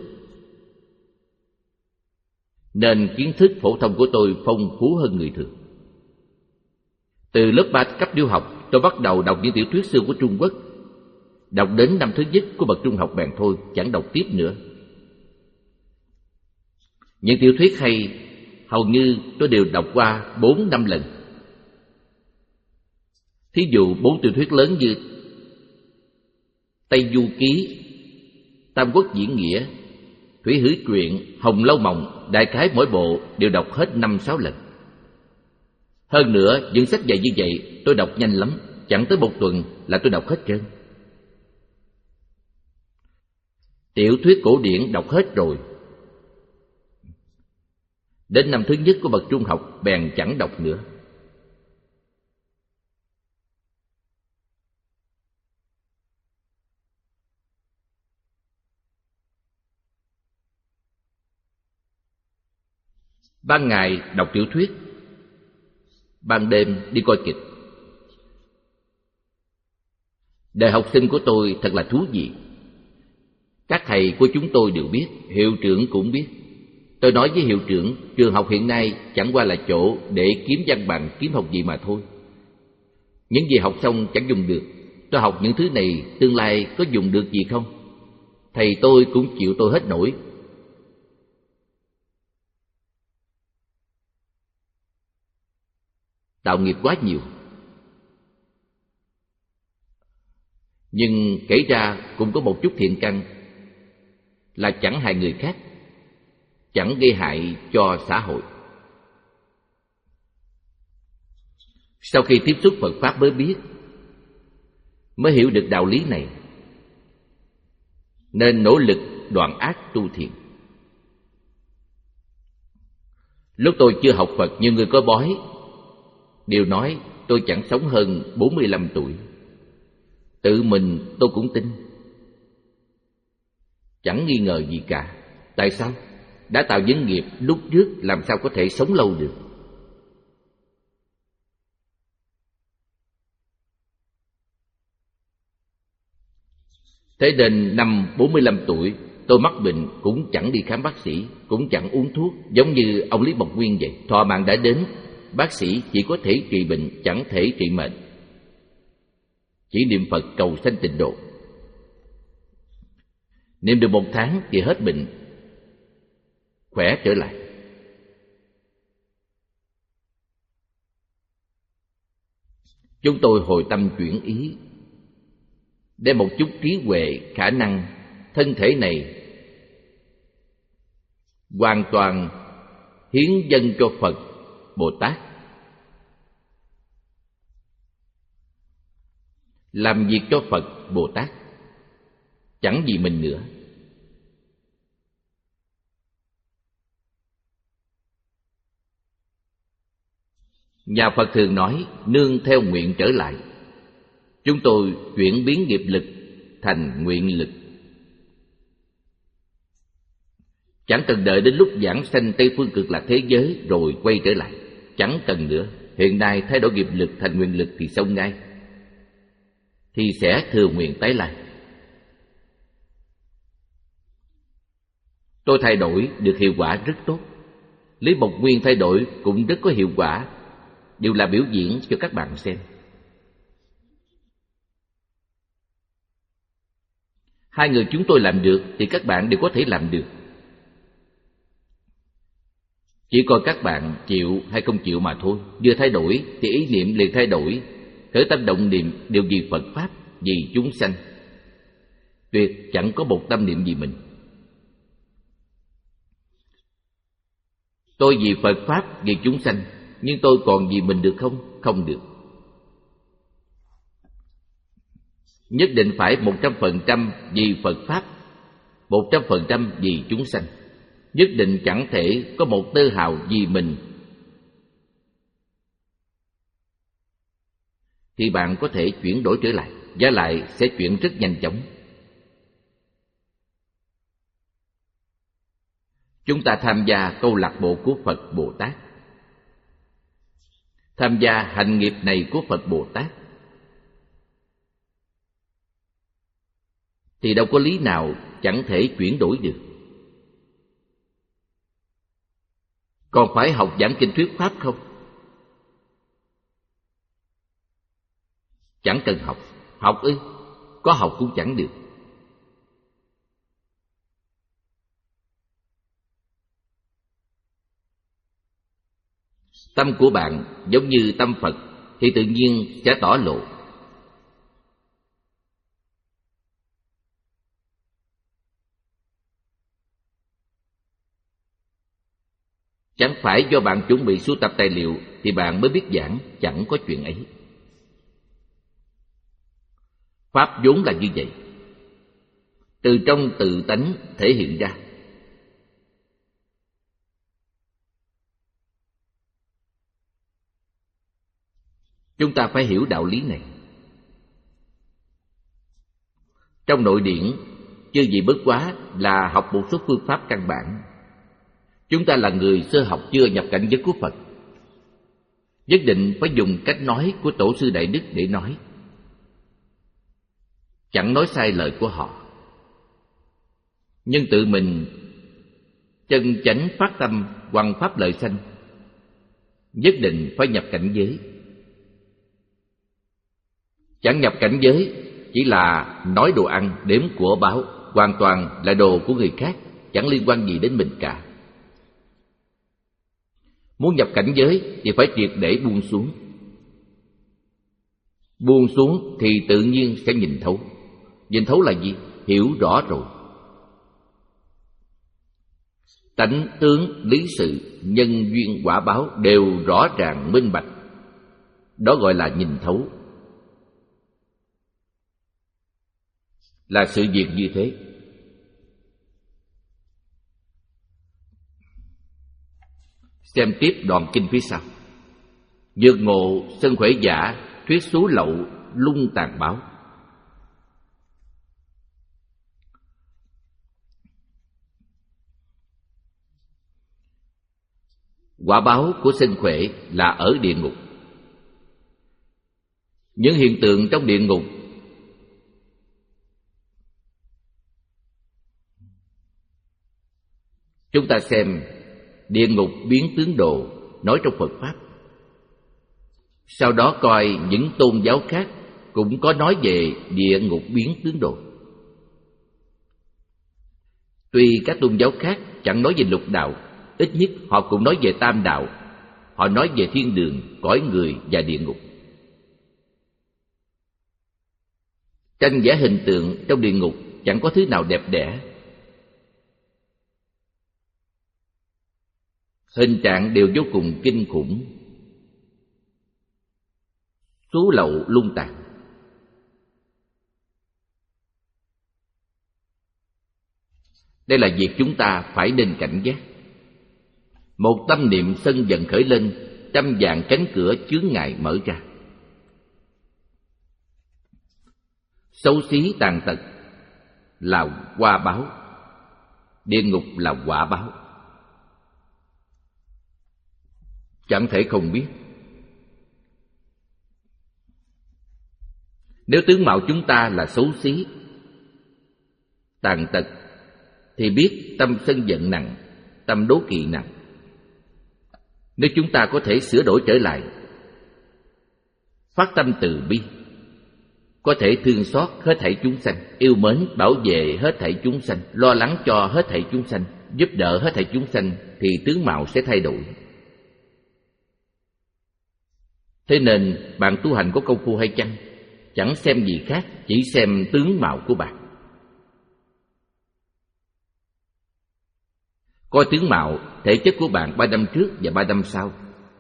nên kiến thức phổ thông của tôi phong phú hơn người thường. Từ lớp ba cấp tiểu học, tôi bắt đầu đọc những tiểu thuyết xưa của Trung Quốc. Đọc đến năm thứ nhất của bậc trung học bèn thôi, chẳng đọc tiếp nữa. Những tiểu thuyết hay hầu như tôi đều đọc qua bốn năm lần. Thí dụ bốn tiểu thuyết lớn như Tây Du Ký, Tam Quốc Diễn Nghĩa, Thủy Hử Truyện, Hồng Lâu Mộng, đại khái mỗi bộ đều đọc hết năm sáu lần. Hơn nữa, những sách dạy như vậy tôi đọc nhanh lắm, chẳng tới một tuần là tôi đọc hết trơn. Tiểu thuyết cổ điển đọc hết rồi. Đến năm thứ nhất của bậc trung học bèn chẳng đọc nữa. Ban ngày đọc tiểu thuyết, ban đêm đi coi kịch. Đời học sinh của tôi thật là thú vị. Các thầy của chúng tôi đều biết, hiệu trưởng cũng biết. Tôi nói với hiệu trưởng, trường học hiện nay chẳng qua là chỗ để kiếm văn bằng, kiếm học gì mà thôi. Những gì học xong chẳng dùng được. Tôi học những thứ này tương lai có dùng được gì không? Thầy tôi cũng chịu tôi hết nổi. Tạo nghiệp quá nhiều. Nhưng kể ra cũng có một chút thiện căn, là chẳng hại người khác, chẳng gây hại cho xã hội. Sau khi tiếp xúc Phật Pháp mới biết, mới hiểu được đạo lý này, nên nỗ lực đoạn ác tu thiện. Lúc tôi chưa học Phật, nhiều người coi bói đều nói tôi chẳng sống hơn bốn mươi lăm tuổi. Tự mình tôi cũng tin, chẳng nghi ngờ gì cả. Tại sao? Đã tạo những nghiệp lúc trước, làm sao có thể sống lâu được? Thế nên năm bốn mươi lăm tuổi, tôi mắc bệnh cũng chẳng đi khám bác sĩ, cũng chẳng uống thuốc, giống như ông Lý Bộc Nguyên vậy. Thọ mạng đã đến, bác sĩ chỉ có thể trị bệnh, chẳng thể trị mệnh. Chỉ niệm Phật cầu sanh tịnh độ. Niệm được một tháng thì hết bệnh, khỏe trở lại. Chúng tôi hồi tâm chuyển ý, đem một chút trí huệ, khả năng, thân thể này hoàn toàn hiến dâng cho Phật, Bồ Tát, làm việc cho Phật, Bồ Tát, chẳng vì mình nữa. Nhà Phật thường nói nương theo nguyện trở lại. Chúng tôi chuyển biến nghiệp lực thành nguyện lực. Chẳng cần đợi đến lúc giảng sanh Tây Phương Cực Lạc thế giới rồi quay trở lại. Chẳng cần nữa. Hiện nay thay đổi nghiệp lực thành nguyện lực thì xong ngay, thì sẽ thừa nguyện tái lai. Tôi thay đổi được hiệu quả rất tốt. Lý Bộc Nguyên thay đổi cũng rất có hiệu quả. Đều là biểu diễn cho các bạn xem. Hai người chúng tôi làm được thì các bạn đều có thể làm được. Chỉ coi các bạn chịu hay không chịu mà thôi. Vừa thay đổi thì ý niệm liền thay đổi. Khởi tâm động niệm đều vì Phật Pháp, vì chúng sanh. Tuyệt chẳng có một tâm niệm vì mình. Tôi vì Phật Pháp, vì chúng sanh, nhưng tôi còn vì mình được không? Không được. Nhất định phải một trăm phần trăm vì Phật Pháp, một trăm phần trăm vì chúng sanh. Nhất định chẳng thể có một tơ hào vì mình. Thì bạn có thể chuyển đổi trở lại, và lại sẽ chuyển rất nhanh chóng. Chúng ta tham gia câu lạc bộ của Phật Bồ Tát, tham gia hành nghiệp này của Phật Bồ Tát, thì đâu có lý nào chẳng thể chuyển đổi được. Còn phải học giảng kinh thuyết Pháp không? Chẳng cần học. Học ư? Có học cũng chẳng được. Tâm của bạn giống như tâm Phật thì tự nhiên sẽ tỏ lộ. Chẳng phải do bạn chuẩn bị sưu tập tài liệu thì bạn mới biết giảng, chẳng có chuyện ấy. Pháp vốn là như vậy, từ trong tự tánh thể hiện ra. Chúng ta phải hiểu đạo lý này. Trong nội điển, chư vị bất quá là học một số phương pháp căn bản. Chúng ta là người sơ học chưa nhập cảnh giới của Phật, nhất định phải dùng cách nói của Tổ sư Đại Đức để nói, chẳng nói sai lời của họ. Nhưng tự mình chân chánh phát tâm hoằng pháp lợi sanh, nhất định phải nhập cảnh giới. Chẳng nhập cảnh giới chỉ là nói đồ ăn, đếm của báo, hoàn toàn là đồ của người khác, chẳng liên quan gì đến mình cả. Muốn nhập cảnh giới thì phải triệt để buông xuống. Buông xuống thì tự nhiên sẽ nhìn thấu. Nhìn thấu là gì? Hiểu rõ rồi. Tánh tướng, lý sự, nhân duyên, quả báo đều rõ ràng minh bạch. Đó gọi là nhìn thấu. Là sự việc như thế. Xem tiếp đoạn kinh phía sau. Dược ngộ sân khỏe giả, thuyết số lậu lung tàn báo. Quả báo của sân khỏe là ở địa ngục. Những hiện tượng trong địa ngục chúng ta xem địa ngục biến tướng đồ nói trong Phật Pháp. Sau đó coi những tôn giáo khác cũng có nói về địa ngục biến tướng đồ. Tuy các tôn giáo khác chẳng nói về lục đạo, ít nhất họ cũng nói về tam đạo. Họ nói về thiên đường, cõi người và địa ngục. Tranh vẽ hình tượng trong địa ngục chẳng có thứ nào đẹp đẽ. Hình trạng đều vô cùng kinh khủng, số lậu lung tàn. Đây là việc chúng ta phải nên cảnh giác. Một tâm niệm sân giận khởi lên, trăm vạn cánh cửa chướng ngại mở ra. Xấu xí tàn tật là quả báo, địa ngục là quả báo. Chẳng thể không biết. Nếu tướng mạo chúng ta là xấu xí, tàn tật, thì biết tâm sân giận nặng, tâm đố kỵ nặng. Nếu chúng ta có thể sửa đổi trở lại, phát tâm từ bi, có thể thương xót hết thảy chúng sanh, yêu mến bảo vệ hết thảy chúng sanh, lo lắng cho hết thảy chúng sanh, giúp đỡ hết thảy chúng sanh, thì tướng mạo sẽ thay đổi. Thế nên bạn tu hành có công phu hay chăng, chẳng xem gì khác, chỉ xem tướng mạo của bạn. Coi tướng mạo, thể chất của bạn ba năm trước và ba năm sau.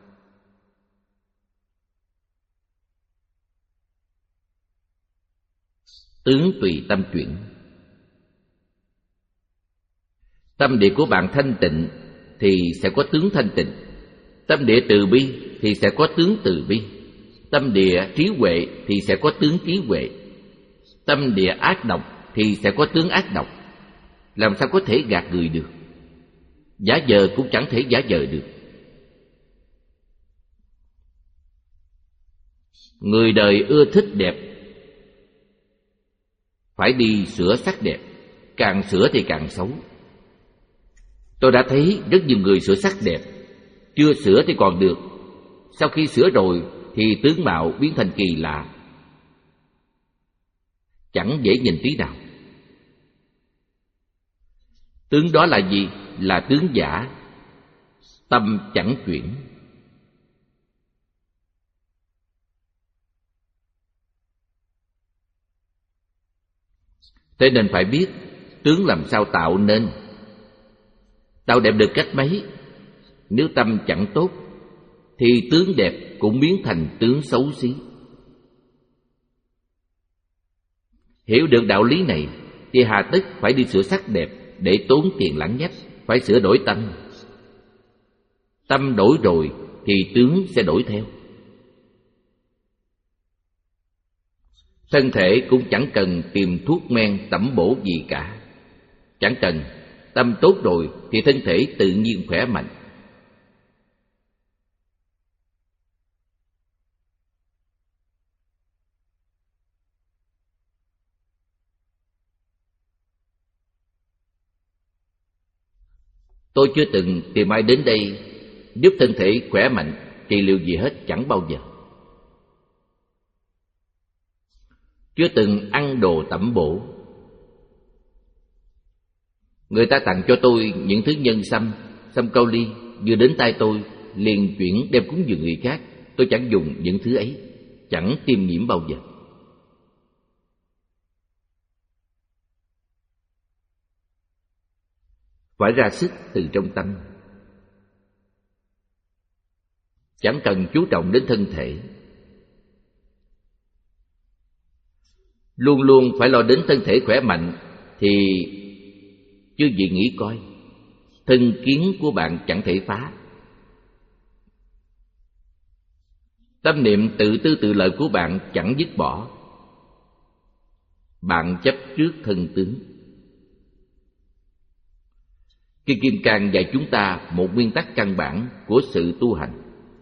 Tướng tùy tâm chuyển. Tâm địa của bạn thanh tịnh thì sẽ có tướng thanh tịnh. Tâm địa từ bi thì sẽ có tướng từ bi. Tâm địa trí huệ thì sẽ có tướng trí huệ. Tâm địa ác độc thì sẽ có tướng ác độc. Làm sao có thể gạt người được? Giả vờ cũng chẳng thể giả vờ được. Người đời ưa thích đẹp, phải đi sửa sắc đẹp. Càng sửa thì càng xấu. Tôi đã thấy rất nhiều người sửa sắc đẹp, chưa sửa thì còn được, sau khi sửa rồi thì tướng mạo biến thành kỳ lạ, chẳng dễ nhìn tí nào. Tướng đó là gì? Là tướng giả, tâm chẳng chuyển. Thế nên phải biết tướng làm sao tạo nên. Tạo đẹp được cách mấy, nếu tâm chẳng tốt thì tướng đẹp cũng biến thành tướng xấu xí. Hiểu được đạo lý này thì hà tất phải đi sửa sắc đẹp để tốn tiền lãng nhách. Phải sửa đổi tâm. Tâm đổi rồi thì tướng sẽ đổi theo. Thân thể cũng chẳng cần tìm thuốc men tẩm bổ gì cả. Chẳng cần, tâm tốt rồi thì thân thể tự nhiên khỏe mạnh. Tôi chưa từng tìm ai đến đây giúp thân thể khỏe mạnh, trị liệu gì hết, chẳng bao giờ. Chưa từng ăn đồ tẩm bổ. Người ta tặng cho tôi những thứ nhân sâm, sâm cao ly, vừa đến tay tôi liền chuyển đem cúng dường người khác. Tôi chẳng dùng những thứ ấy, chẳng tiêm nhiễm bao giờ. Phải ra sức từ trong tâm, chẳng cần chú trọng đến thân thể. Luôn luôn phải lo đến thân thể khỏe mạnh thì chứ gì nghĩ coi, thân kiến của bạn chẳng thể phá. Tâm niệm tự tư tự lợi của bạn chẳng dứt bỏ. Bạn chấp trước thân tướng. Kinh Kim Cang dạy chúng ta một nguyên tắc căn bản của sự tu hành.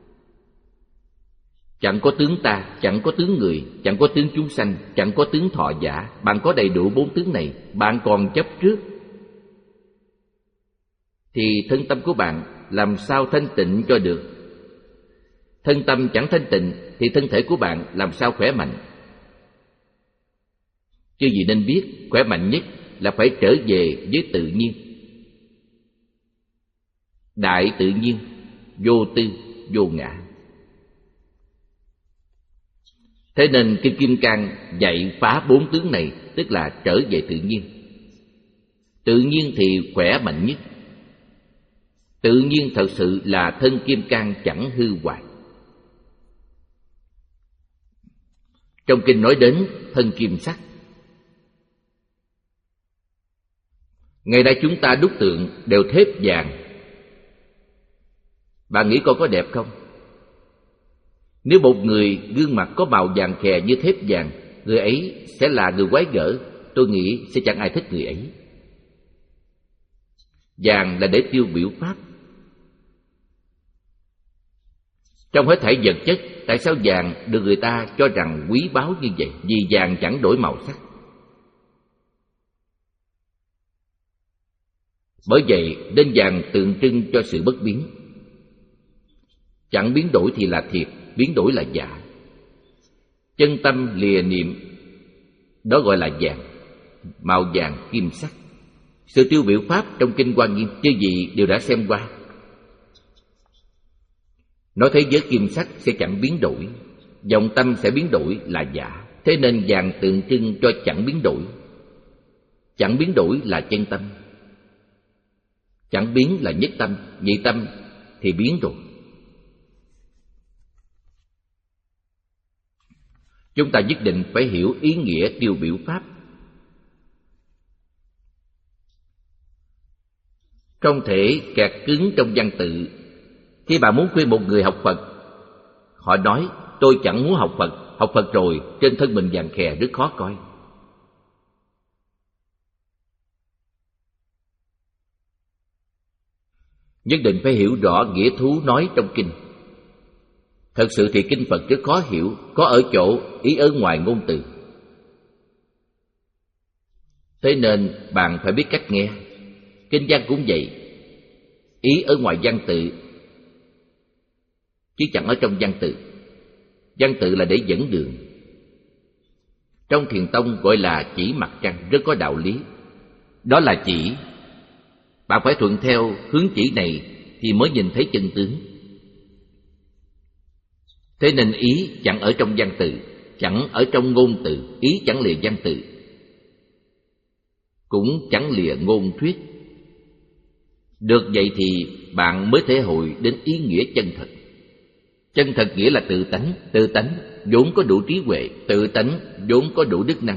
Chẳng có tướng ta, chẳng có tướng người, chẳng có tướng chúng sanh, chẳng có tướng thọ giả. Bạn có đầy đủ bốn tướng này, bạn còn chấp trước thì thân tâm của bạn làm sao thanh tịnh cho được? Thân tâm chẳng thanh tịnh thì thân thể của bạn làm sao khỏe mạnh? Chứ gì nên biết khỏe mạnh nhất là phải trở về với tự nhiên. Đại tự nhiên, vô tư, vô ngã. Thế nên Kinh Kim Cang dạy phá bốn tướng này, tức là trở về tự nhiên. Tự nhiên thì khỏe mạnh nhất. Tự nhiên thật sự là thân kim cang chẳng hư hoại. Trong kinh nói đến thân kim sắc. Ngày nay chúng ta đúc tượng đều thép vàng. Bạn nghĩ coi có đẹp không? Nếu một người gương mặt có màu vàng khè như thép vàng, người ấy sẽ là người quái gở. Tôi nghĩ sẽ chẳng ai thích người ấy. Vàng là để tiêu biểu pháp. Trong hết thảy vật chất, tại sao vàng được người ta cho rằng quý báu như vậy? Vì vàng chẳng đổi màu sắc. Bởi vậy nên vàng tượng trưng cho sự bất biến. Chẳng biến đổi thì là thiệt, biến đổi là giả. Chân tâm lìa niệm, đó gọi là vàng, màu vàng kim sắc. Sự tiêu biểu pháp trong kinh Hoa Nghiêm chứ gì đều đã xem qua. Nói thế giới kim sắc sẽ chẳng biến đổi, vọng tâm sẽ biến đổi là giả. Thế nên vàng tượng trưng cho chẳng biến đổi. Chẳng biến đổi là chân tâm. Chẳng biến là nhất tâm, nhị tâm thì biến rồi. Chúng ta nhất định phải hiểu ý nghĩa tiêu biểu pháp. Không thể kẹt cứng trong văn tự. Khi bạn muốn khuyên một người học Phật, họ nói tôi chẳng muốn học Phật, học Phật rồi trên thân mình vàng khè rất khó coi. Nhất định phải hiểu rõ nghĩa thú nói trong kinh. Thật sự thì kinh Phật rất khó hiểu, có ở chỗ ý ở ngoài ngôn từ. Thế nên bạn phải biết cách nghe. Kinh văn cũng vậy, ý ở ngoài văn tự chứ chẳng ở trong văn tự. Văn tự là để dẫn đường. Trong Thiền tông gọi là chỉ mặt trăng, rất có đạo lý. Đó là chỉ. Bạn phải thuận theo hướng chỉ này thì mới nhìn thấy chân tướng. Thế nên ý chẳng ở trong văn tự, chẳng ở trong ngôn từ. Ý chẳng lìa văn tự, cũng chẳng lìa ngôn thuyết. Được vậy thì bạn mới thể hội đến ý nghĩa chân thật. Chân thật nghĩa là tự tánh. Tự tánh vốn có đủ trí huệ, tự tánh vốn có đủ đức năng.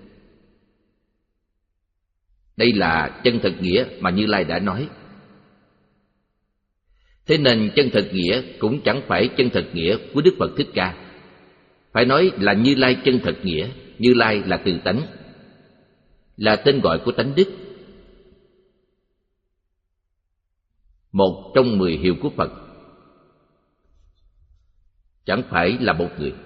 Đây là chân thật nghĩa mà Như Lai đã nói. Thế nên chân thật nghĩa cũng chẳng phải chân thật nghĩa của Đức Phật Thích Ca. Phải nói là Như Lai chân thật nghĩa. Như Lai là từ tánh, là tên gọi của tánh đức, một trong mười hiệu của Phật, chẳng phải là một người.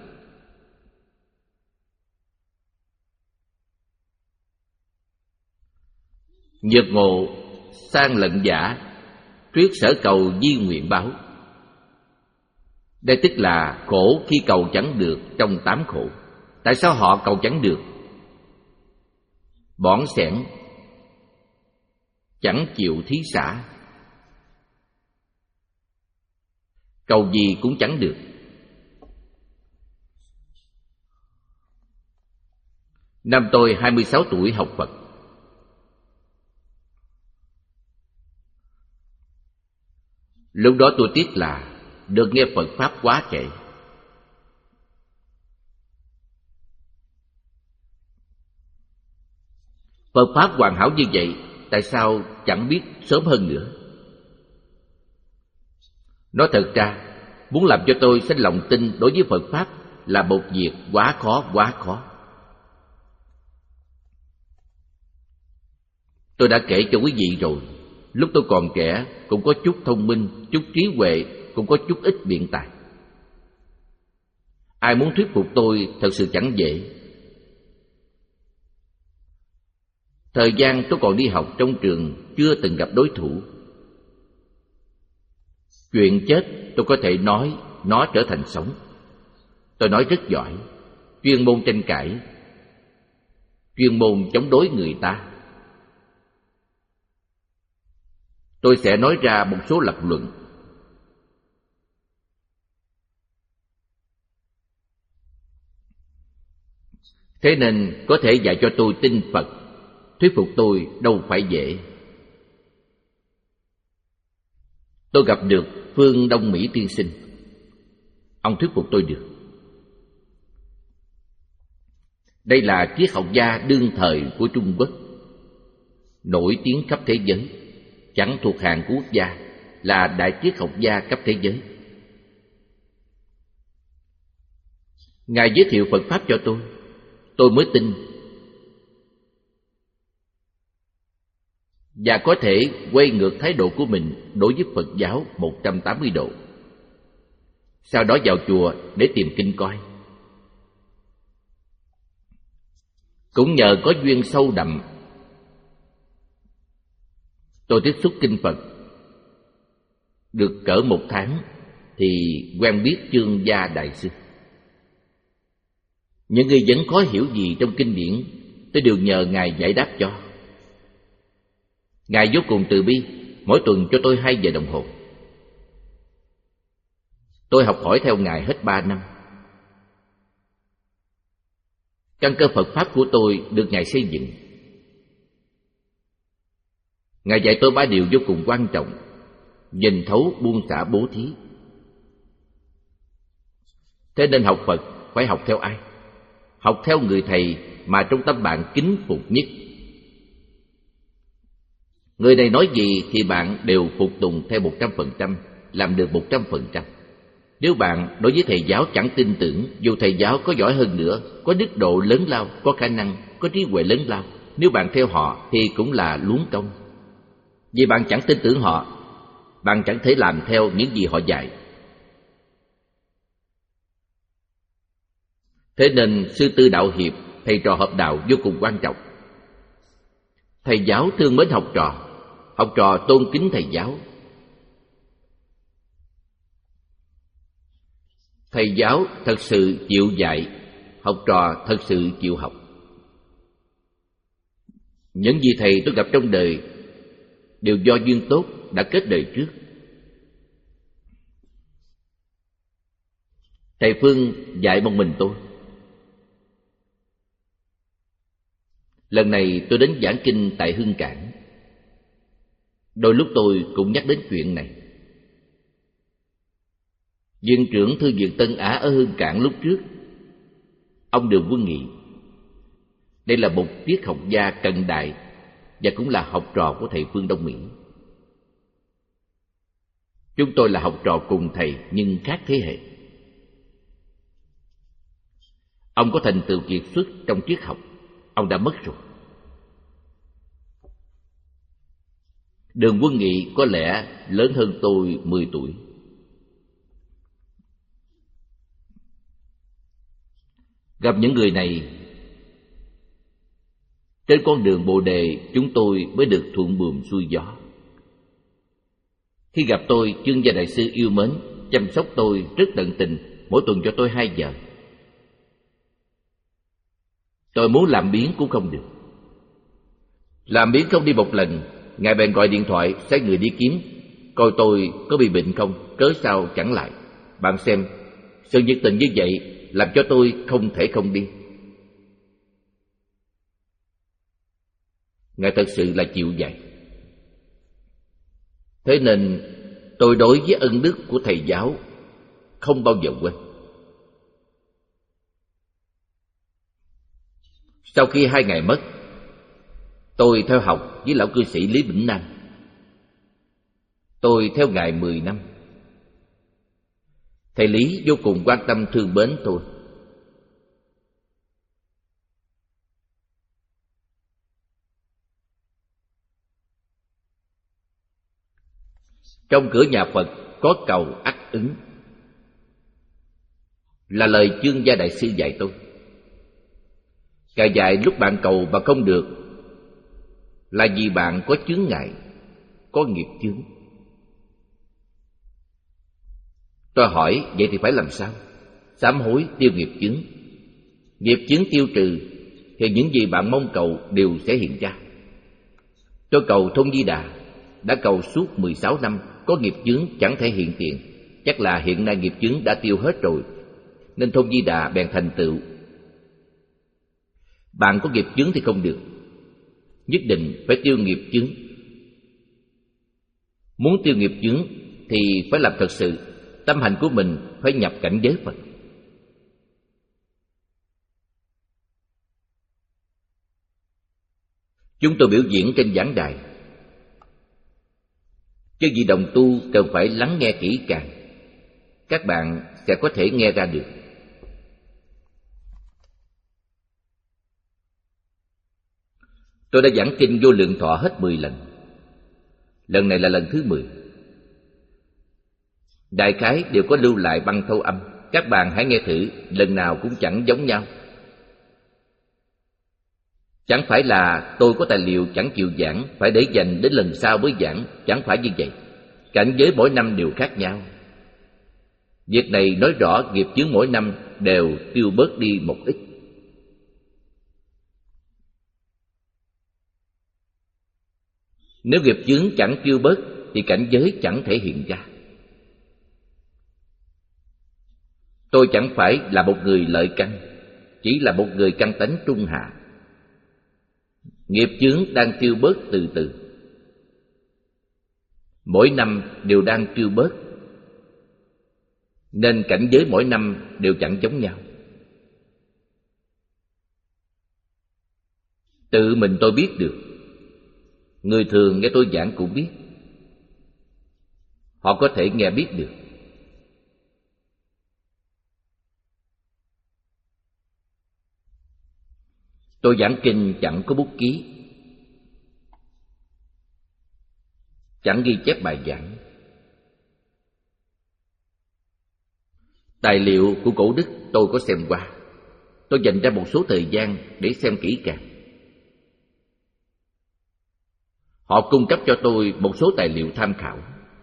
Nhược ngộ sang lận giả, tuyết sở cầu di nguyện báo. Đây tức là khổ khi cầu chẳng được trong tám khổ. Tại sao họ cầu chẳng được? Bỏn xẻn, chẳng chịu thí xả, cầu gì cũng chẳng được. Năm tôi hai mươi sáu tuổi học Phật. Lúc đó tôi tiếc là được nghe Phật Pháp quá trễ. Phật Pháp hoàn hảo như vậy, tại sao chẳng biết sớm hơn nữa? Nói thật ra, muốn làm cho tôi sinh lòng tin đối với Phật Pháp là một việc quá khó, quá khó. Tôi đã kể cho quý vị rồi, lúc tôi còn trẻ cũng có chút thông minh, chút trí huệ, cũng có chút ít biện tài. Ai muốn thuyết phục tôi thật sự chẳng dễ. Thời gian tôi còn đi học trong trường chưa từng gặp đối thủ. Chuyện chết tôi có thể nói nó trở thành sống. Tôi nói rất giỏi, chuyên môn tranh cãi, chuyên môn chống đối người ta. Tôi sẽ nói ra một số lập luận. Thế nên có thể dạy cho tôi tin Phật, thuyết phục tôi đâu phải dễ. Tôi gặp được Phương Đông Mỹ tiên sinh. Ông thuyết phục tôi được. Đây là triết học gia đương thời của Trung Quốc, nổi tiếng khắp thế giới, chẳng thuộc hàng của quốc gia, là đại triết học gia cấp thế giới. Ngài giới thiệu Phật Pháp cho tôi, tôi mới tin, và có thể quay ngược thái độ của mình đối với Phật giáo một trăm tám mươi độ. Sau đó vào chùa để tìm kinh coi. Cũng nhờ có duyên sâu đậm, tôi tiếp xúc kinh Phật được cỡ một tháng thì quen biết Chương Gia Đại Sư. Những người vẫn khó hiểu gì trong kinh điển, tôi đều nhờ Ngài giải đáp cho. Ngài vô cùng từ bi, mỗi tuần cho tôi hai giờ đồng hồ. Tôi học hỏi theo Ngài hết ba năm. Căn cơ Phật Pháp của tôi được Ngài xây dựng. Ngài dạy tôi ba điều vô cùng quan trọng: nhìn thấu, buông xả, bố thí. Thế nên học Phật phải học theo ai? Học theo người thầy mà trong tâm bạn kính phục nhất. Người này nói gì thì bạn đều phục tùng theo một trăm phần trăm, làm được một trăm phần trăm. Nếu bạn đối với thầy giáo chẳng tin tưởng, dù thầy giáo có giỏi hơn nữa, có đức độ lớn lao, có khả năng, có trí huệ lớn lao, nếu bạn theo họ thì cũng là luống công. Vì bạn chẳng tin tưởng họ, bạn chẳng thể làm theo những gì họ dạy. Thế nên sư tư đạo hiệp, thầy trò hợp đạo vô cùng quan trọng. Thầy giáo thương mến học trò, học trò tôn kính thầy giáo. Thầy giáo thật sự chịu dạy, học trò thật sự chịu học. Những gì thầy tôi gặp trong đời đều do duyên tốt đã kết đời trước. Thầy Phương dạy một mình tôi. Lần này tôi đến giảng kinh tại Hương Cảng. Đôi lúc tôi cũng nhắc đến chuyện này. Viện trưởng Thư viện Tân Á ở Hương Cảng lúc trước, ông Đường Quân Nghị. Đây là một triết học gia cận đại và cũng là học trò của thầy Phương Đông Mỹ. Chúng tôi là học trò cùng thầy nhưng khác thế hệ. Ông có thành tựu kiệt xuất trong triết học. Ông đã mất rồi. Đường Quân Nghị có lẽ lớn hơn tôi mười tuổi. Gặp những người này, trên con đường Bồ Đề chúng tôi mới được thuận buồm xuôi gió. Khi gặp tôi, Chương Gia Đại Sư yêu mến, chăm sóc tôi rất tận tình, mỗi tuần cho tôi hai giờ. Tôi muốn làm biếng cũng không được. Làm biếng không đi một lần, Ngài bèn gọi điện thoại sai người đi kiếm, coi tôi có bị bệnh không, cớ sao chẳng lại. Bạn xem, sự nhiệt tình như vậy làm cho tôi không thể không đi. Ngài thật sự là chịu dạy. Thế nên tôi đối với ân đức của thầy giáo không bao giờ quên. Sau khi hai Ngài mất, tôi theo học với lão cư sĩ Lý Bỉnh Nam. Tôi theo Ngài mười năm. Thầy Lý vô cùng quan tâm thương mến tôi. Trong cửa nhà Phật có cầu ắt ứng, là lời Chương Gia Đại Sư dạy tôi. Ngài dạy lúc bạn cầu mà không được là vì bạn có chướng ngại, có nghiệp chướng. Tôi hỏi, vậy thì phải làm sao? Sám hối tiêu nghiệp chướng. Nghiệp chướng tiêu trừ thì những gì bạn mong cầu đều sẽ hiện ra. Tôi cầu Thông Di Đà, đã cầu suốt mười sáu năm, có nghiệp chướng chẳng thể hiện tiền. Chắc là hiện nay nghiệp chướng đã tiêu hết rồi, nên Thông Di Đà bèn thành tựu. Bạn có nghiệp chướng thì không được, nhất định phải tiêu nghiệp chướng. Muốn tiêu nghiệp chướng thì phải làm thật sự, tâm hành của mình phải nhập cảnh giới Phật. Chúng tôi biểu diễn trên giảng đài, chứ vị đồng tu cần phải lắng nghe kỹ càng, các bạn sẽ có thể nghe ra được. Tôi đã giảng kinh Vô Lượng Thọ hết mười lần. Lần này là lần thứ mười. Đại khái đều có lưu lại băng thâu âm. Các bạn hãy nghe thử, lần nào cũng chẳng giống nhau. Chẳng phải là tôi có tài liệu chẳng chịu giảng, phải để dành đến lần sau mới giảng. Chẳng phải như vậy. Cảnh giới mỗi năm đều khác nhau. Việc này nói rõ nghiệp chướng mỗi năm đều tiêu bớt đi một ít. Nếu nghiệp chướng chẳng tiêu bớt thì cảnh giới chẳng thể hiện ra. Tôi chẳng phải là một người lợi căn, chỉ là một người căn tánh trung hạ. Nghiệp chướng đang tiêu bớt từ từ, mỗi năm đều đang tiêu bớt, nên cảnh giới mỗi năm đều chẳng giống nhau. Tự mình tôi biết được, người thường nghe tôi giảng cũng biết. Họ có thể nghe biết được. Tôi giảng kinh chẳng có bút ký, chẳng ghi chép bài giảng. Tài liệu của cổ đức tôi có xem qua. Tôi dành ra một số thời gian để xem kỹ càng. Họ cung cấp cho tôi một số tài liệu tham khảo.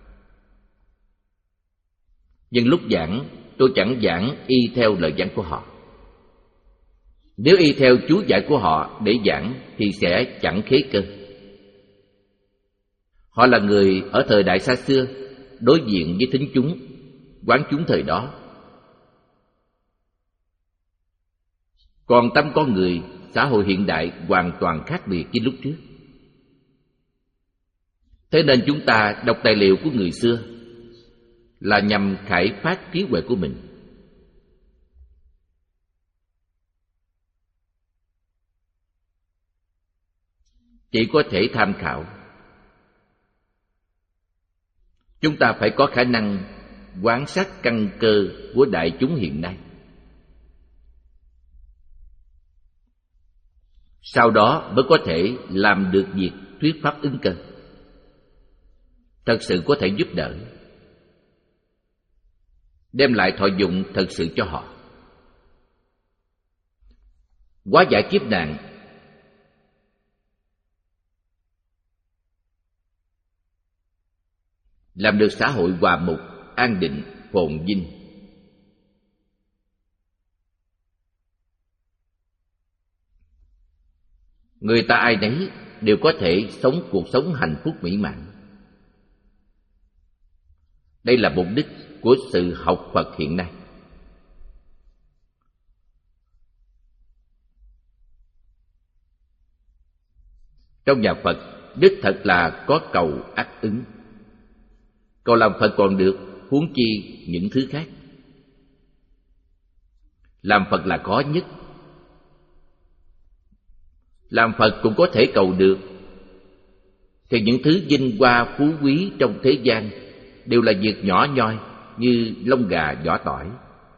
Nhưng lúc giảng, tôi chẳng giảng y theo lời giảng của họ. Nếu y theo chú giải của họ để giảng thì sẽ chẳng khế cơ. Họ là người ở thời đại xa xưa, đối diện với thính chúng, quán chúng thời đó. Còn tâm con người, xã hội hiện đại hoàn toàn khác biệt với lúc trước. Thế nên chúng ta đọc tài liệu của người xưa là nhằm khai phát trí huệ của mình. Chỉ có thể tham khảo. Chúng ta phải có khả năng quan sát căn cơ của đại chúng hiện nay. sau đó mới có thể làm được việc thuyết pháp ứng cơ, thật sự có thể giúp đỡ, đem lại thọ dụng thật sự cho họ. Hóa giải kiếp nạn làm được xã hội hòa mục, an định, phồn vinh. Người ta ai nấy đều có thể sống cuộc sống hạnh phúc mỹ mãn. Đây là mục đích của sự học Phật hiện nay. Trong nhà Phật đích thật là có cầu ắt ứng. Cầu làm Phật còn được, huống chi những thứ khác. Làm Phật là khó nhất. Làm Phật cũng có thể cầu được, thì những thứ vinh hoa phú quý trong thế gian đều là việc nhỏ nhoi như lông gà vỏ tỏi.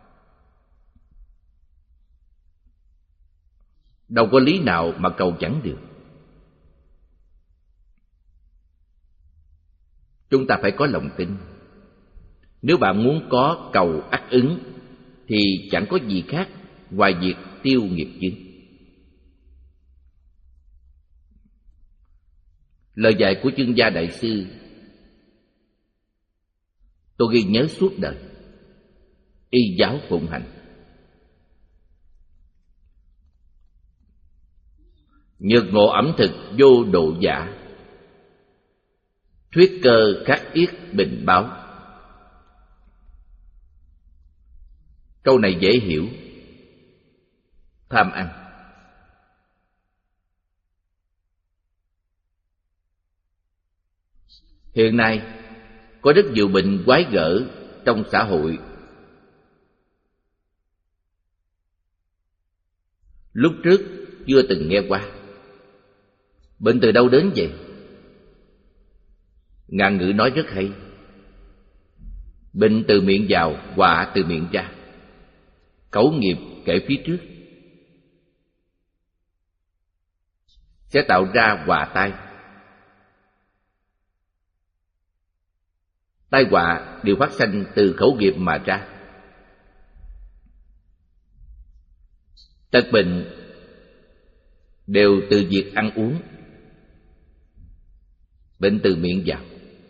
Đâu có lý nào mà cầu chẳng được. Chúng ta phải có lòng tin. Nếu bạn muốn có cầu ắt ứng thì chẳng có gì khác ngoài việc tiêu nghiệp chướng. Lời dạy của Chương Gia Đại Sư tôi ghi nhớ suốt đời. Y giáo phụng hành. Nhược ngộ ẩm thực vô độ giả, thuyết cơ khắc yết bình báo. Câu này dễ hiểu. Tham ăn. Hiện nay có rất nhiều bệnh quái gở trong xã hội. Lúc trước chưa từng nghe qua. Bệnh từ đâu đến vậy? Ngạn ngữ nói rất hay. Bệnh từ miệng vào, họa từ miệng ra. Cẩu nghiệp kể phía trước sẽ tạo ra họa tai. Tai họa đều phát sanh từ khẩu nghiệp mà ra. Tật bệnh đều từ việc ăn uống. Bệnh từ miệng vào.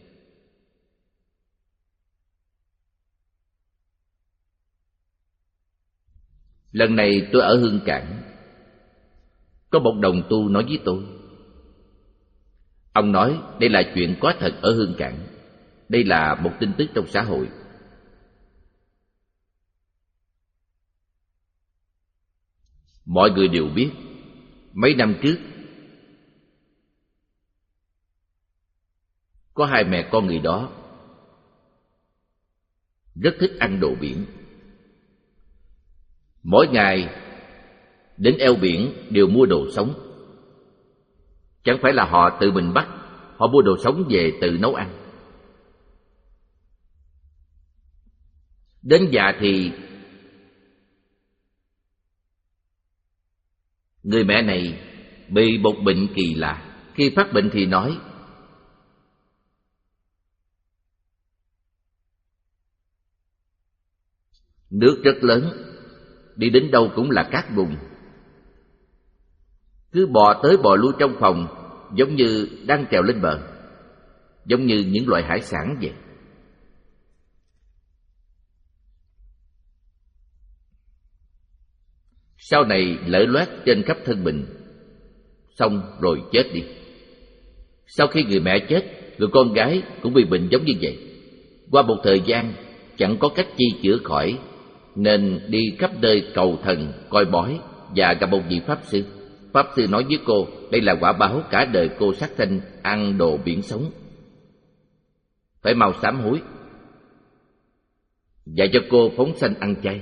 Lần này tôi ở Hương Cảng, có một đồng tu nói với tôi. Ông nói đây là chuyện có thật ở Hương Cảng. Đây là một tin tức trong xã hội. Mọi người đều biết, mấy năm trước có hai mẹ con người đó rất thích ăn đồ biển. Mỗi ngày đến eo biển đều mua đồ sống. Chẳng phải là họ tự mình bắt, họ mua đồ sống về tự nấu ăn. Đến già thì người mẹ này bị một bệnh kỳ lạ. Khi phát bệnh thì nói nước rất lớn, đi đến đâu cũng là cát bùn. Cứ bò tới bò lui trong phòng, giống như đang trèo lên bờ, giống như những loại hải sản vậy. Sau này lở loét trên khắp thân mình, xong rồi chết đi. Sau khi người mẹ chết, người con gái cũng bị bệnh giống như vậy. Qua một thời gian chẳng có cách chi chữa khỏi, nên đi khắp nơi cầu thần, coi bói và gặp một vị pháp sư. Pháp sư nói với cô, đây là quả báo cả đời cô sát sanh ăn đồ biển sống, phải mau sám hối, dạy cho cô phóng sanh ăn chay.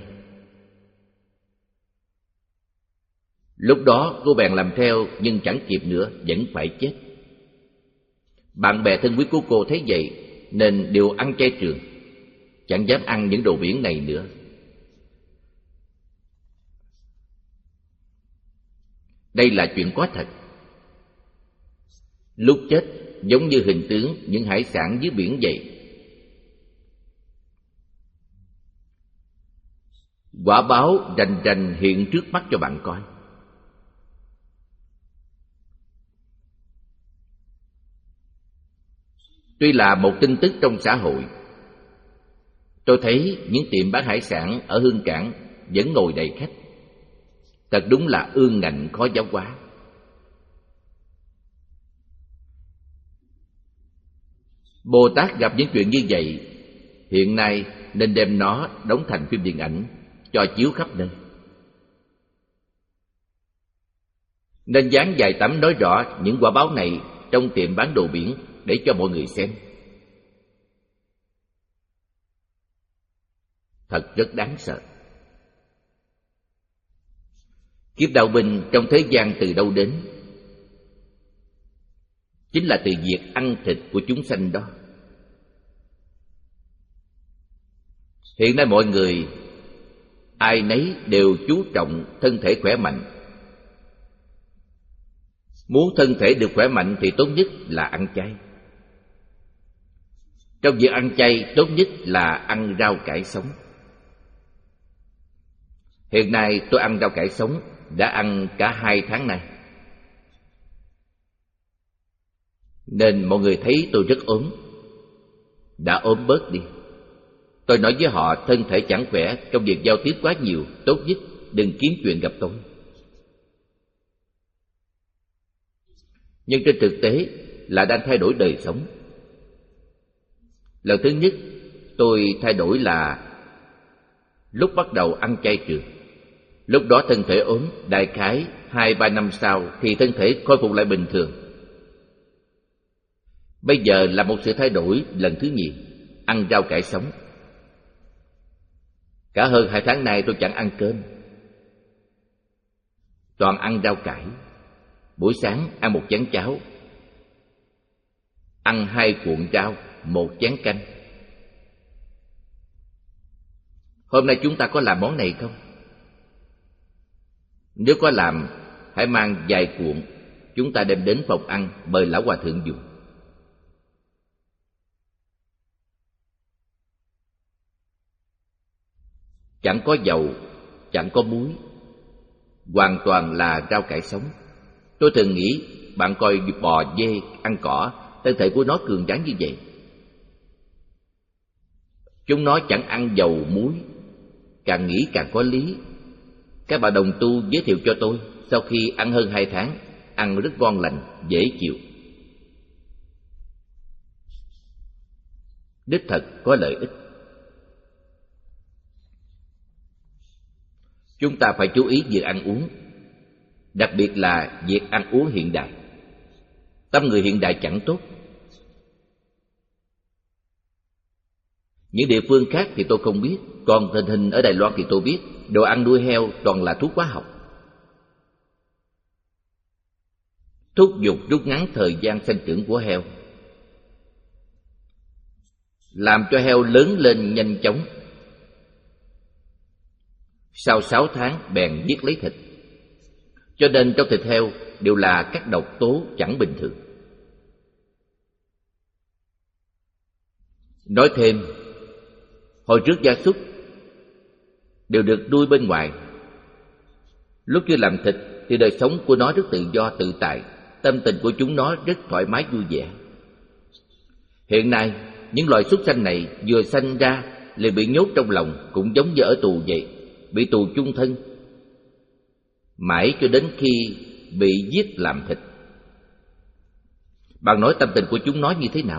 Lúc đó cô bèn làm theo, nhưng chẳng kịp nữa, vẫn phải chết. Bạn bè thân quý của cô thấy vậy nên đều ăn chay trường, chẳng dám ăn những đồ biển này nữa. Đây là chuyện có thật. Lúc chết giống như hình tướng những hải sản dưới biển vậy. Quả báo rành rành hiện trước mắt cho bạn coi. Tuy là một tin tức trong xã hội, tôi thấy những tiệm bán hải sản ở Hương Cảng vẫn ngồi đầy khách. Thật đúng là ương ngạnh khó giáo hóa. Bồ Tát gặp những chuyện như vậy, hiện nay nên đem nó đóng thành phim điện ảnh, cho chiếu khắp nơi. Nên dán vài tấm nói rõ những quả báo này trong tiệm bán đồ biển để cho mọi người xem. Thật rất đáng sợ. Kiếp đạo binh trong thế gian từ đâu đến? Chính là từ việc ăn thịt của chúng sanh đó. Hiện nay mọi người ai nấy đều chú trọng thân thể khỏe mạnh. Muốn thân thể được khỏe mạnh thì tốt nhất là ăn chay. Trong việc ăn chay, tốt nhất là ăn rau cải sống. Hiện nay tôi ăn rau cải sống đã ăn cả hai tháng nay, nên mọi người thấy tôi rất ốm. Đã ốm bớt đi. Tôi nói với họ thân thể chẳng khỏe, trong việc giao tiếp quá nhiều, tốt nhất đừng kiếm chuyện gặp tôi. Nhưng trên thực tế là đang thay đổi đời sống. Lần thứ nhất tôi thay đổi là lúc bắt đầu ăn chay trường. Lúc đó thân thể ốm, đại khái hai ba năm sau thì thân thể khôi phục lại bình thường. Bây giờ là một sự thay đổi lần thứ nhì, ăn rau cải sống. Cả hơn hai tháng nay tôi chẳng ăn cơm, toàn ăn rau cải. Buổi sáng ăn một chén cháo, ăn hai cuộn rau, một chén canh. Hôm nay chúng ta có làm món này không? Nếu có làm, hãy mang vài cuộn, chúng ta đem đến phòng ăn mời lão hòa thượng dùng. Chẳng có dầu, chẳng có muối, hoàn toàn là rau cải sống. Tôi thường nghĩ, bạn coi bò, dê ăn cỏ, thân thể của nó cường tráng như vậy. Chúng nó chẳng ăn dầu muối. Càng nghĩ càng có lý. Các bà đồng tu giới thiệu cho tôi, sau khi ăn hơn hai tháng, ăn rất ngon lành, dễ chịu. Đích thật có lợi ích. Chúng ta phải chú ý việc ăn uống, đặc biệt là việc ăn uống hiện đại. Tâm người hiện đại chẳng tốt. Những địa phương khác thì tôi không biết, còn tình hình ở Đài Loan thì tôi biết. Đồ ăn nuôi heo toàn là thuốc hóa học, thúc giục rút ngắn thời gian sinh trưởng của heo, làm cho heo lớn lên nhanh chóng. Sau sáu tháng bèn giết lấy thịt. Cho nên trong thịt heo đều là các độc tố chẳng bình thường. Nói thêm, hồi trước gia súc đều được nuôi bên ngoài. Lúc chưa làm thịt thì đời sống của nó rất tự do tự tại, tâm tình của chúng nó rất thoải mái vui vẻ. Hiện nay những loài súc sanh này vừa sanh ra liền bị nhốt trong lòng, cũng giống như ở tù vậy, bị tù chung thân, mãi cho đến khi bị giết làm thịt. Bạn nói tâm tình của chúng nó như thế nào?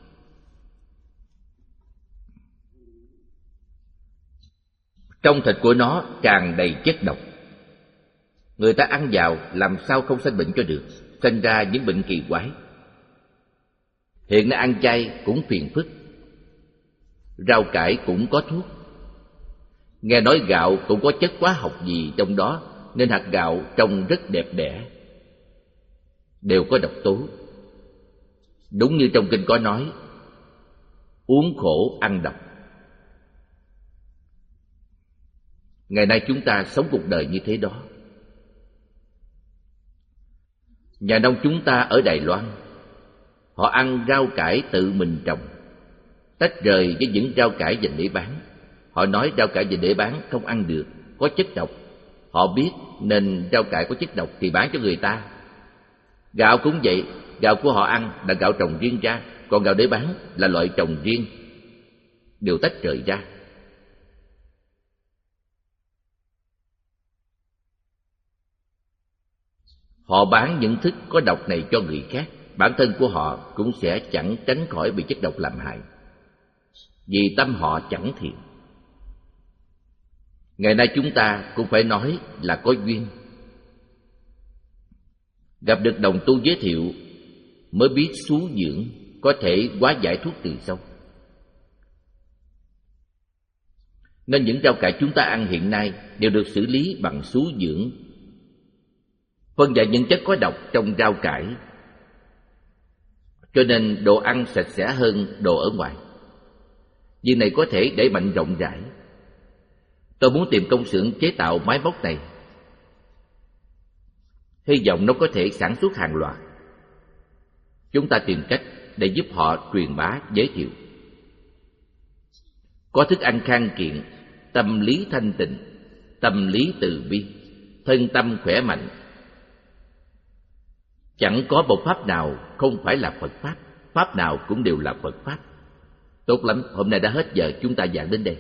Trong thịt của nó tràn đầy chất độc. Người ta ăn vào làm sao không sanh bệnh cho được, sanh ra những bệnh kỳ quái. Hiện nay ăn chay cũng phiền phức. Rau cải cũng có thuốc. Nghe nói gạo cũng có chất hóa học gì trong đó, nên hạt gạo trông rất đẹp đẽ. Đều có độc tố. Đúng như trong kinh có nói, uống khổ ăn độc. Ngày nay chúng ta sống cuộc đời như thế đó. Nhà nông chúng ta ở Đài Loan, họ ăn rau cải tự mình trồng, tách rời với những rau cải dành để bán. Họ nói rau cải dành để bán không ăn được, có chất độc. Họ biết nên rau cải có chất độc thì bán cho người ta. Gạo cũng vậy, gạo của họ ăn là gạo trồng riêng ra, còn gạo để bán là loại trồng riêng, đều tách rời ra. Họ bán những thức có độc này cho người khác, bản thân của họ cũng sẽ chẳng tránh khỏi bị chất độc làm hại, vì tâm họ chẳng thiện. Ngày nay chúng ta cũng phải nói là có duyên, gặp được đồng tu giới thiệu mới biết xú dưỡng có thể hóa giải thuốc từ sâu. Nên những rau cải chúng ta ăn hiện nay đều được xử lý bằng xú dưỡng, phân giải những chất có độc trong rau cải, cho nên đồ ăn sạch sẽ hơn đồ ở ngoài. Việc này có thể đẩy mạnh rộng rãi. Tôi muốn tìm công xưởng chế tạo máy móc này, hy vọng nó có thể sản xuất hàng loạt. Chúng ta tìm cách để giúp họ truyền bá giới thiệu. Có thức ăn khang kiện, tâm lý thanh tịnh, tâm lý từ bi, thân tâm khỏe mạnh. Chẳng có một pháp nào không phải là Phật Pháp, Pháp nào cũng đều là Phật Pháp. Tốt lắm, hôm nay đã hết giờ, chúng ta giảng đến đây.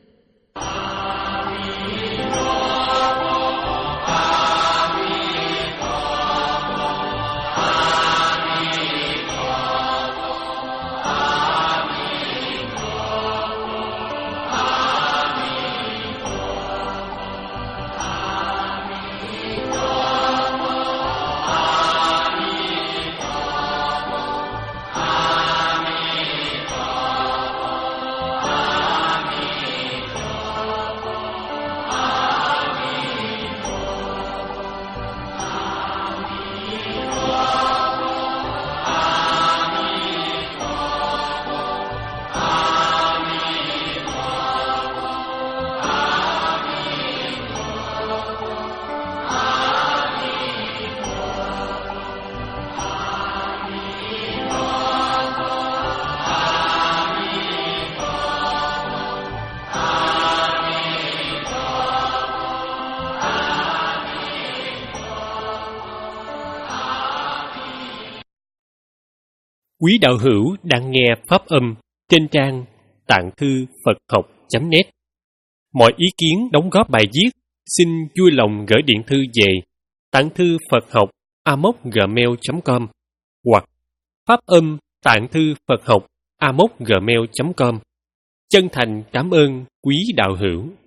Quý đạo hữu đang nghe pháp âm trên trang tạng thư Phật học chấm net. Mọi ý kiến đóng góp bài viết xin vui lòng gửi điện thư về tạng thư Phật học a m o gmail chấm com hoặc pháp âm tạng thư Phật học a m o gmail chấm com. Chân thành cảm ơn quý đạo hữu.